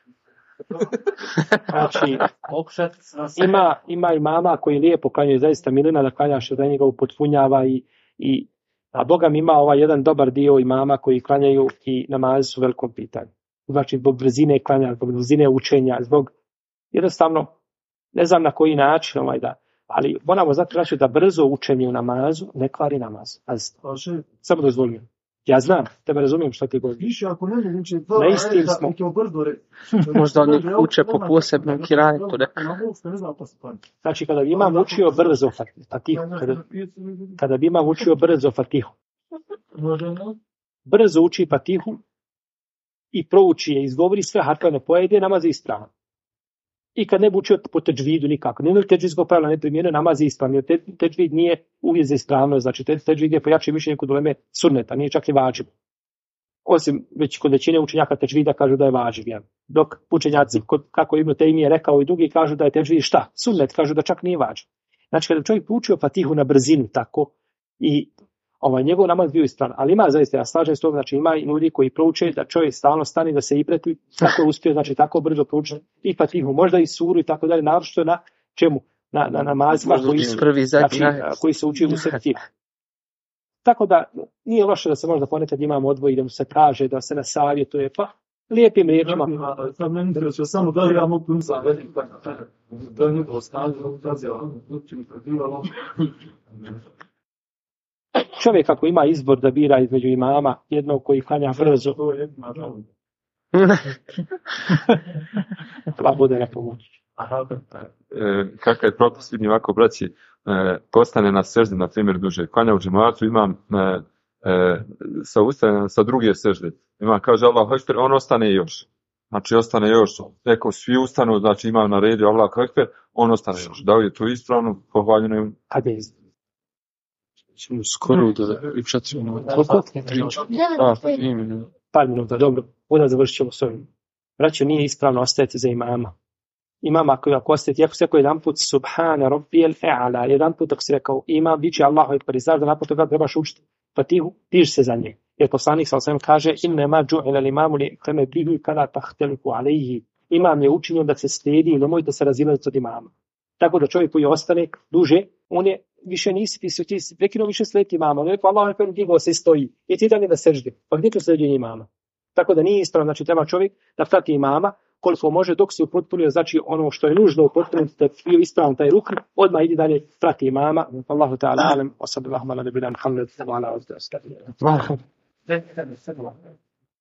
Znači, ima i mama koji lijepo klanjaju, zaista milina da klanjaš da njega upotpunjava a Boga mi ima jedan dobar dio imama koji klanjaju i namazi su velikom pitanju. Znači, zbog brzine klanja, zbog brzine učenja, zbog jednostavno, ne znam na koji način ali moramo znati da brzo učenje u namazu ne kvari namaz. Samo dozvolim. Ja znam, tebe razumijem što ti govoriš. Više ako ne uči, na istim smo. Možda oni uče po posebnom kirajetu. Znači, kada bi imam učio brzo fatihu, kada bi imam učio brzo fatihu, brzo uči fatihu i prouči je, izgovori sve harfove, ne pojede, namaz je ispravan. I kad ne bi učio po teđvidu nikako, ne teđvidskog pravila ne primjenjuje, namaz je ispravan, jer teđvid nije uvijek za ispravnost, znači teđvid je po jačem mišljenju kod uleme sunneta, nije čak i vađib. Osim već kod većine učenjaka teđvida kažu da je vađib, dok učenjaci, kako Ibn Tejmije rekao i drugi, kažu da je teđvid šta? Sunnet, kažu da čak nije vađib. Znači kada čovjek učio fatihu na brzinu tako i njegov namaz bio ispravan. Ali ima zaista, ja slažem s tom, znači ima i ljudi koji prouče da čovjek stalno stane da se ipreti, tako je uspio, znači tako brzo prouči i Fatihu, možda i suru i tako dalje, naročito na čemu? Na namazima koji se uči u septimu. Tako da nije loše da se možda ponekad imamo odvoji, da mu se kaže, da se nasavjetuje, pa lijepim riječima. Sad meni interesuje samo da li ja mogu zavljati, da je njegov snazi, čovjek ako ima izbor da bira između imama, jednog koji klanja brzo, pa bude na pomoći. Kakav je propis, vidim ovako, braći, postane na seždi, na primjer, duže. Klanja u džematu, imam sa druge sežde. Imam, kaže Allah ekber, on ostane još. Znači, ostane još. Rekao, svi ustanu, znači imam na redu Allah ekber, on ostane još. Da li je to ispravno, pohvaljeno im? Kad je ispravno? Skoro da pričati. Koliko? Par minuta, dobro. Onda završit ćemo s ovim. Braćo, nije ispravno ostajati za imama. Imam ako ostajete, ako se rekao jedan put Subhana Rabbijel E'ala, jedan put ako se rekao imam, viće Allahu ekber, i znaš da nakon toga trebaš učiti Fatihu, piš se za nje. Jer poslanik s.a.v. kaže innema džu'ila l'imamu li'tame bihi kana tahtelifu alejhi. Imam je učinio da se stedi i nemojte se razilaziti od imama. Tako da čovjek koji ostane duže, on je više nisi, ti si prekinuo više slijeti imama. Rekao Allahu ekber, digao se i stoji. I ti dan je da sežde. Pa gdje tu sređenje imama? Tako da nije ispravno, znači treba čovjek da prati imama koliko može dok se upotpunio, znači ono što je nužno upotpuniti da bio ispravan taj rukn, odmah ide dalje prati imama. Allahu ta'ala alam, wa sallallahu ala nabina Muhammed wa ala alihi wa sahbihi.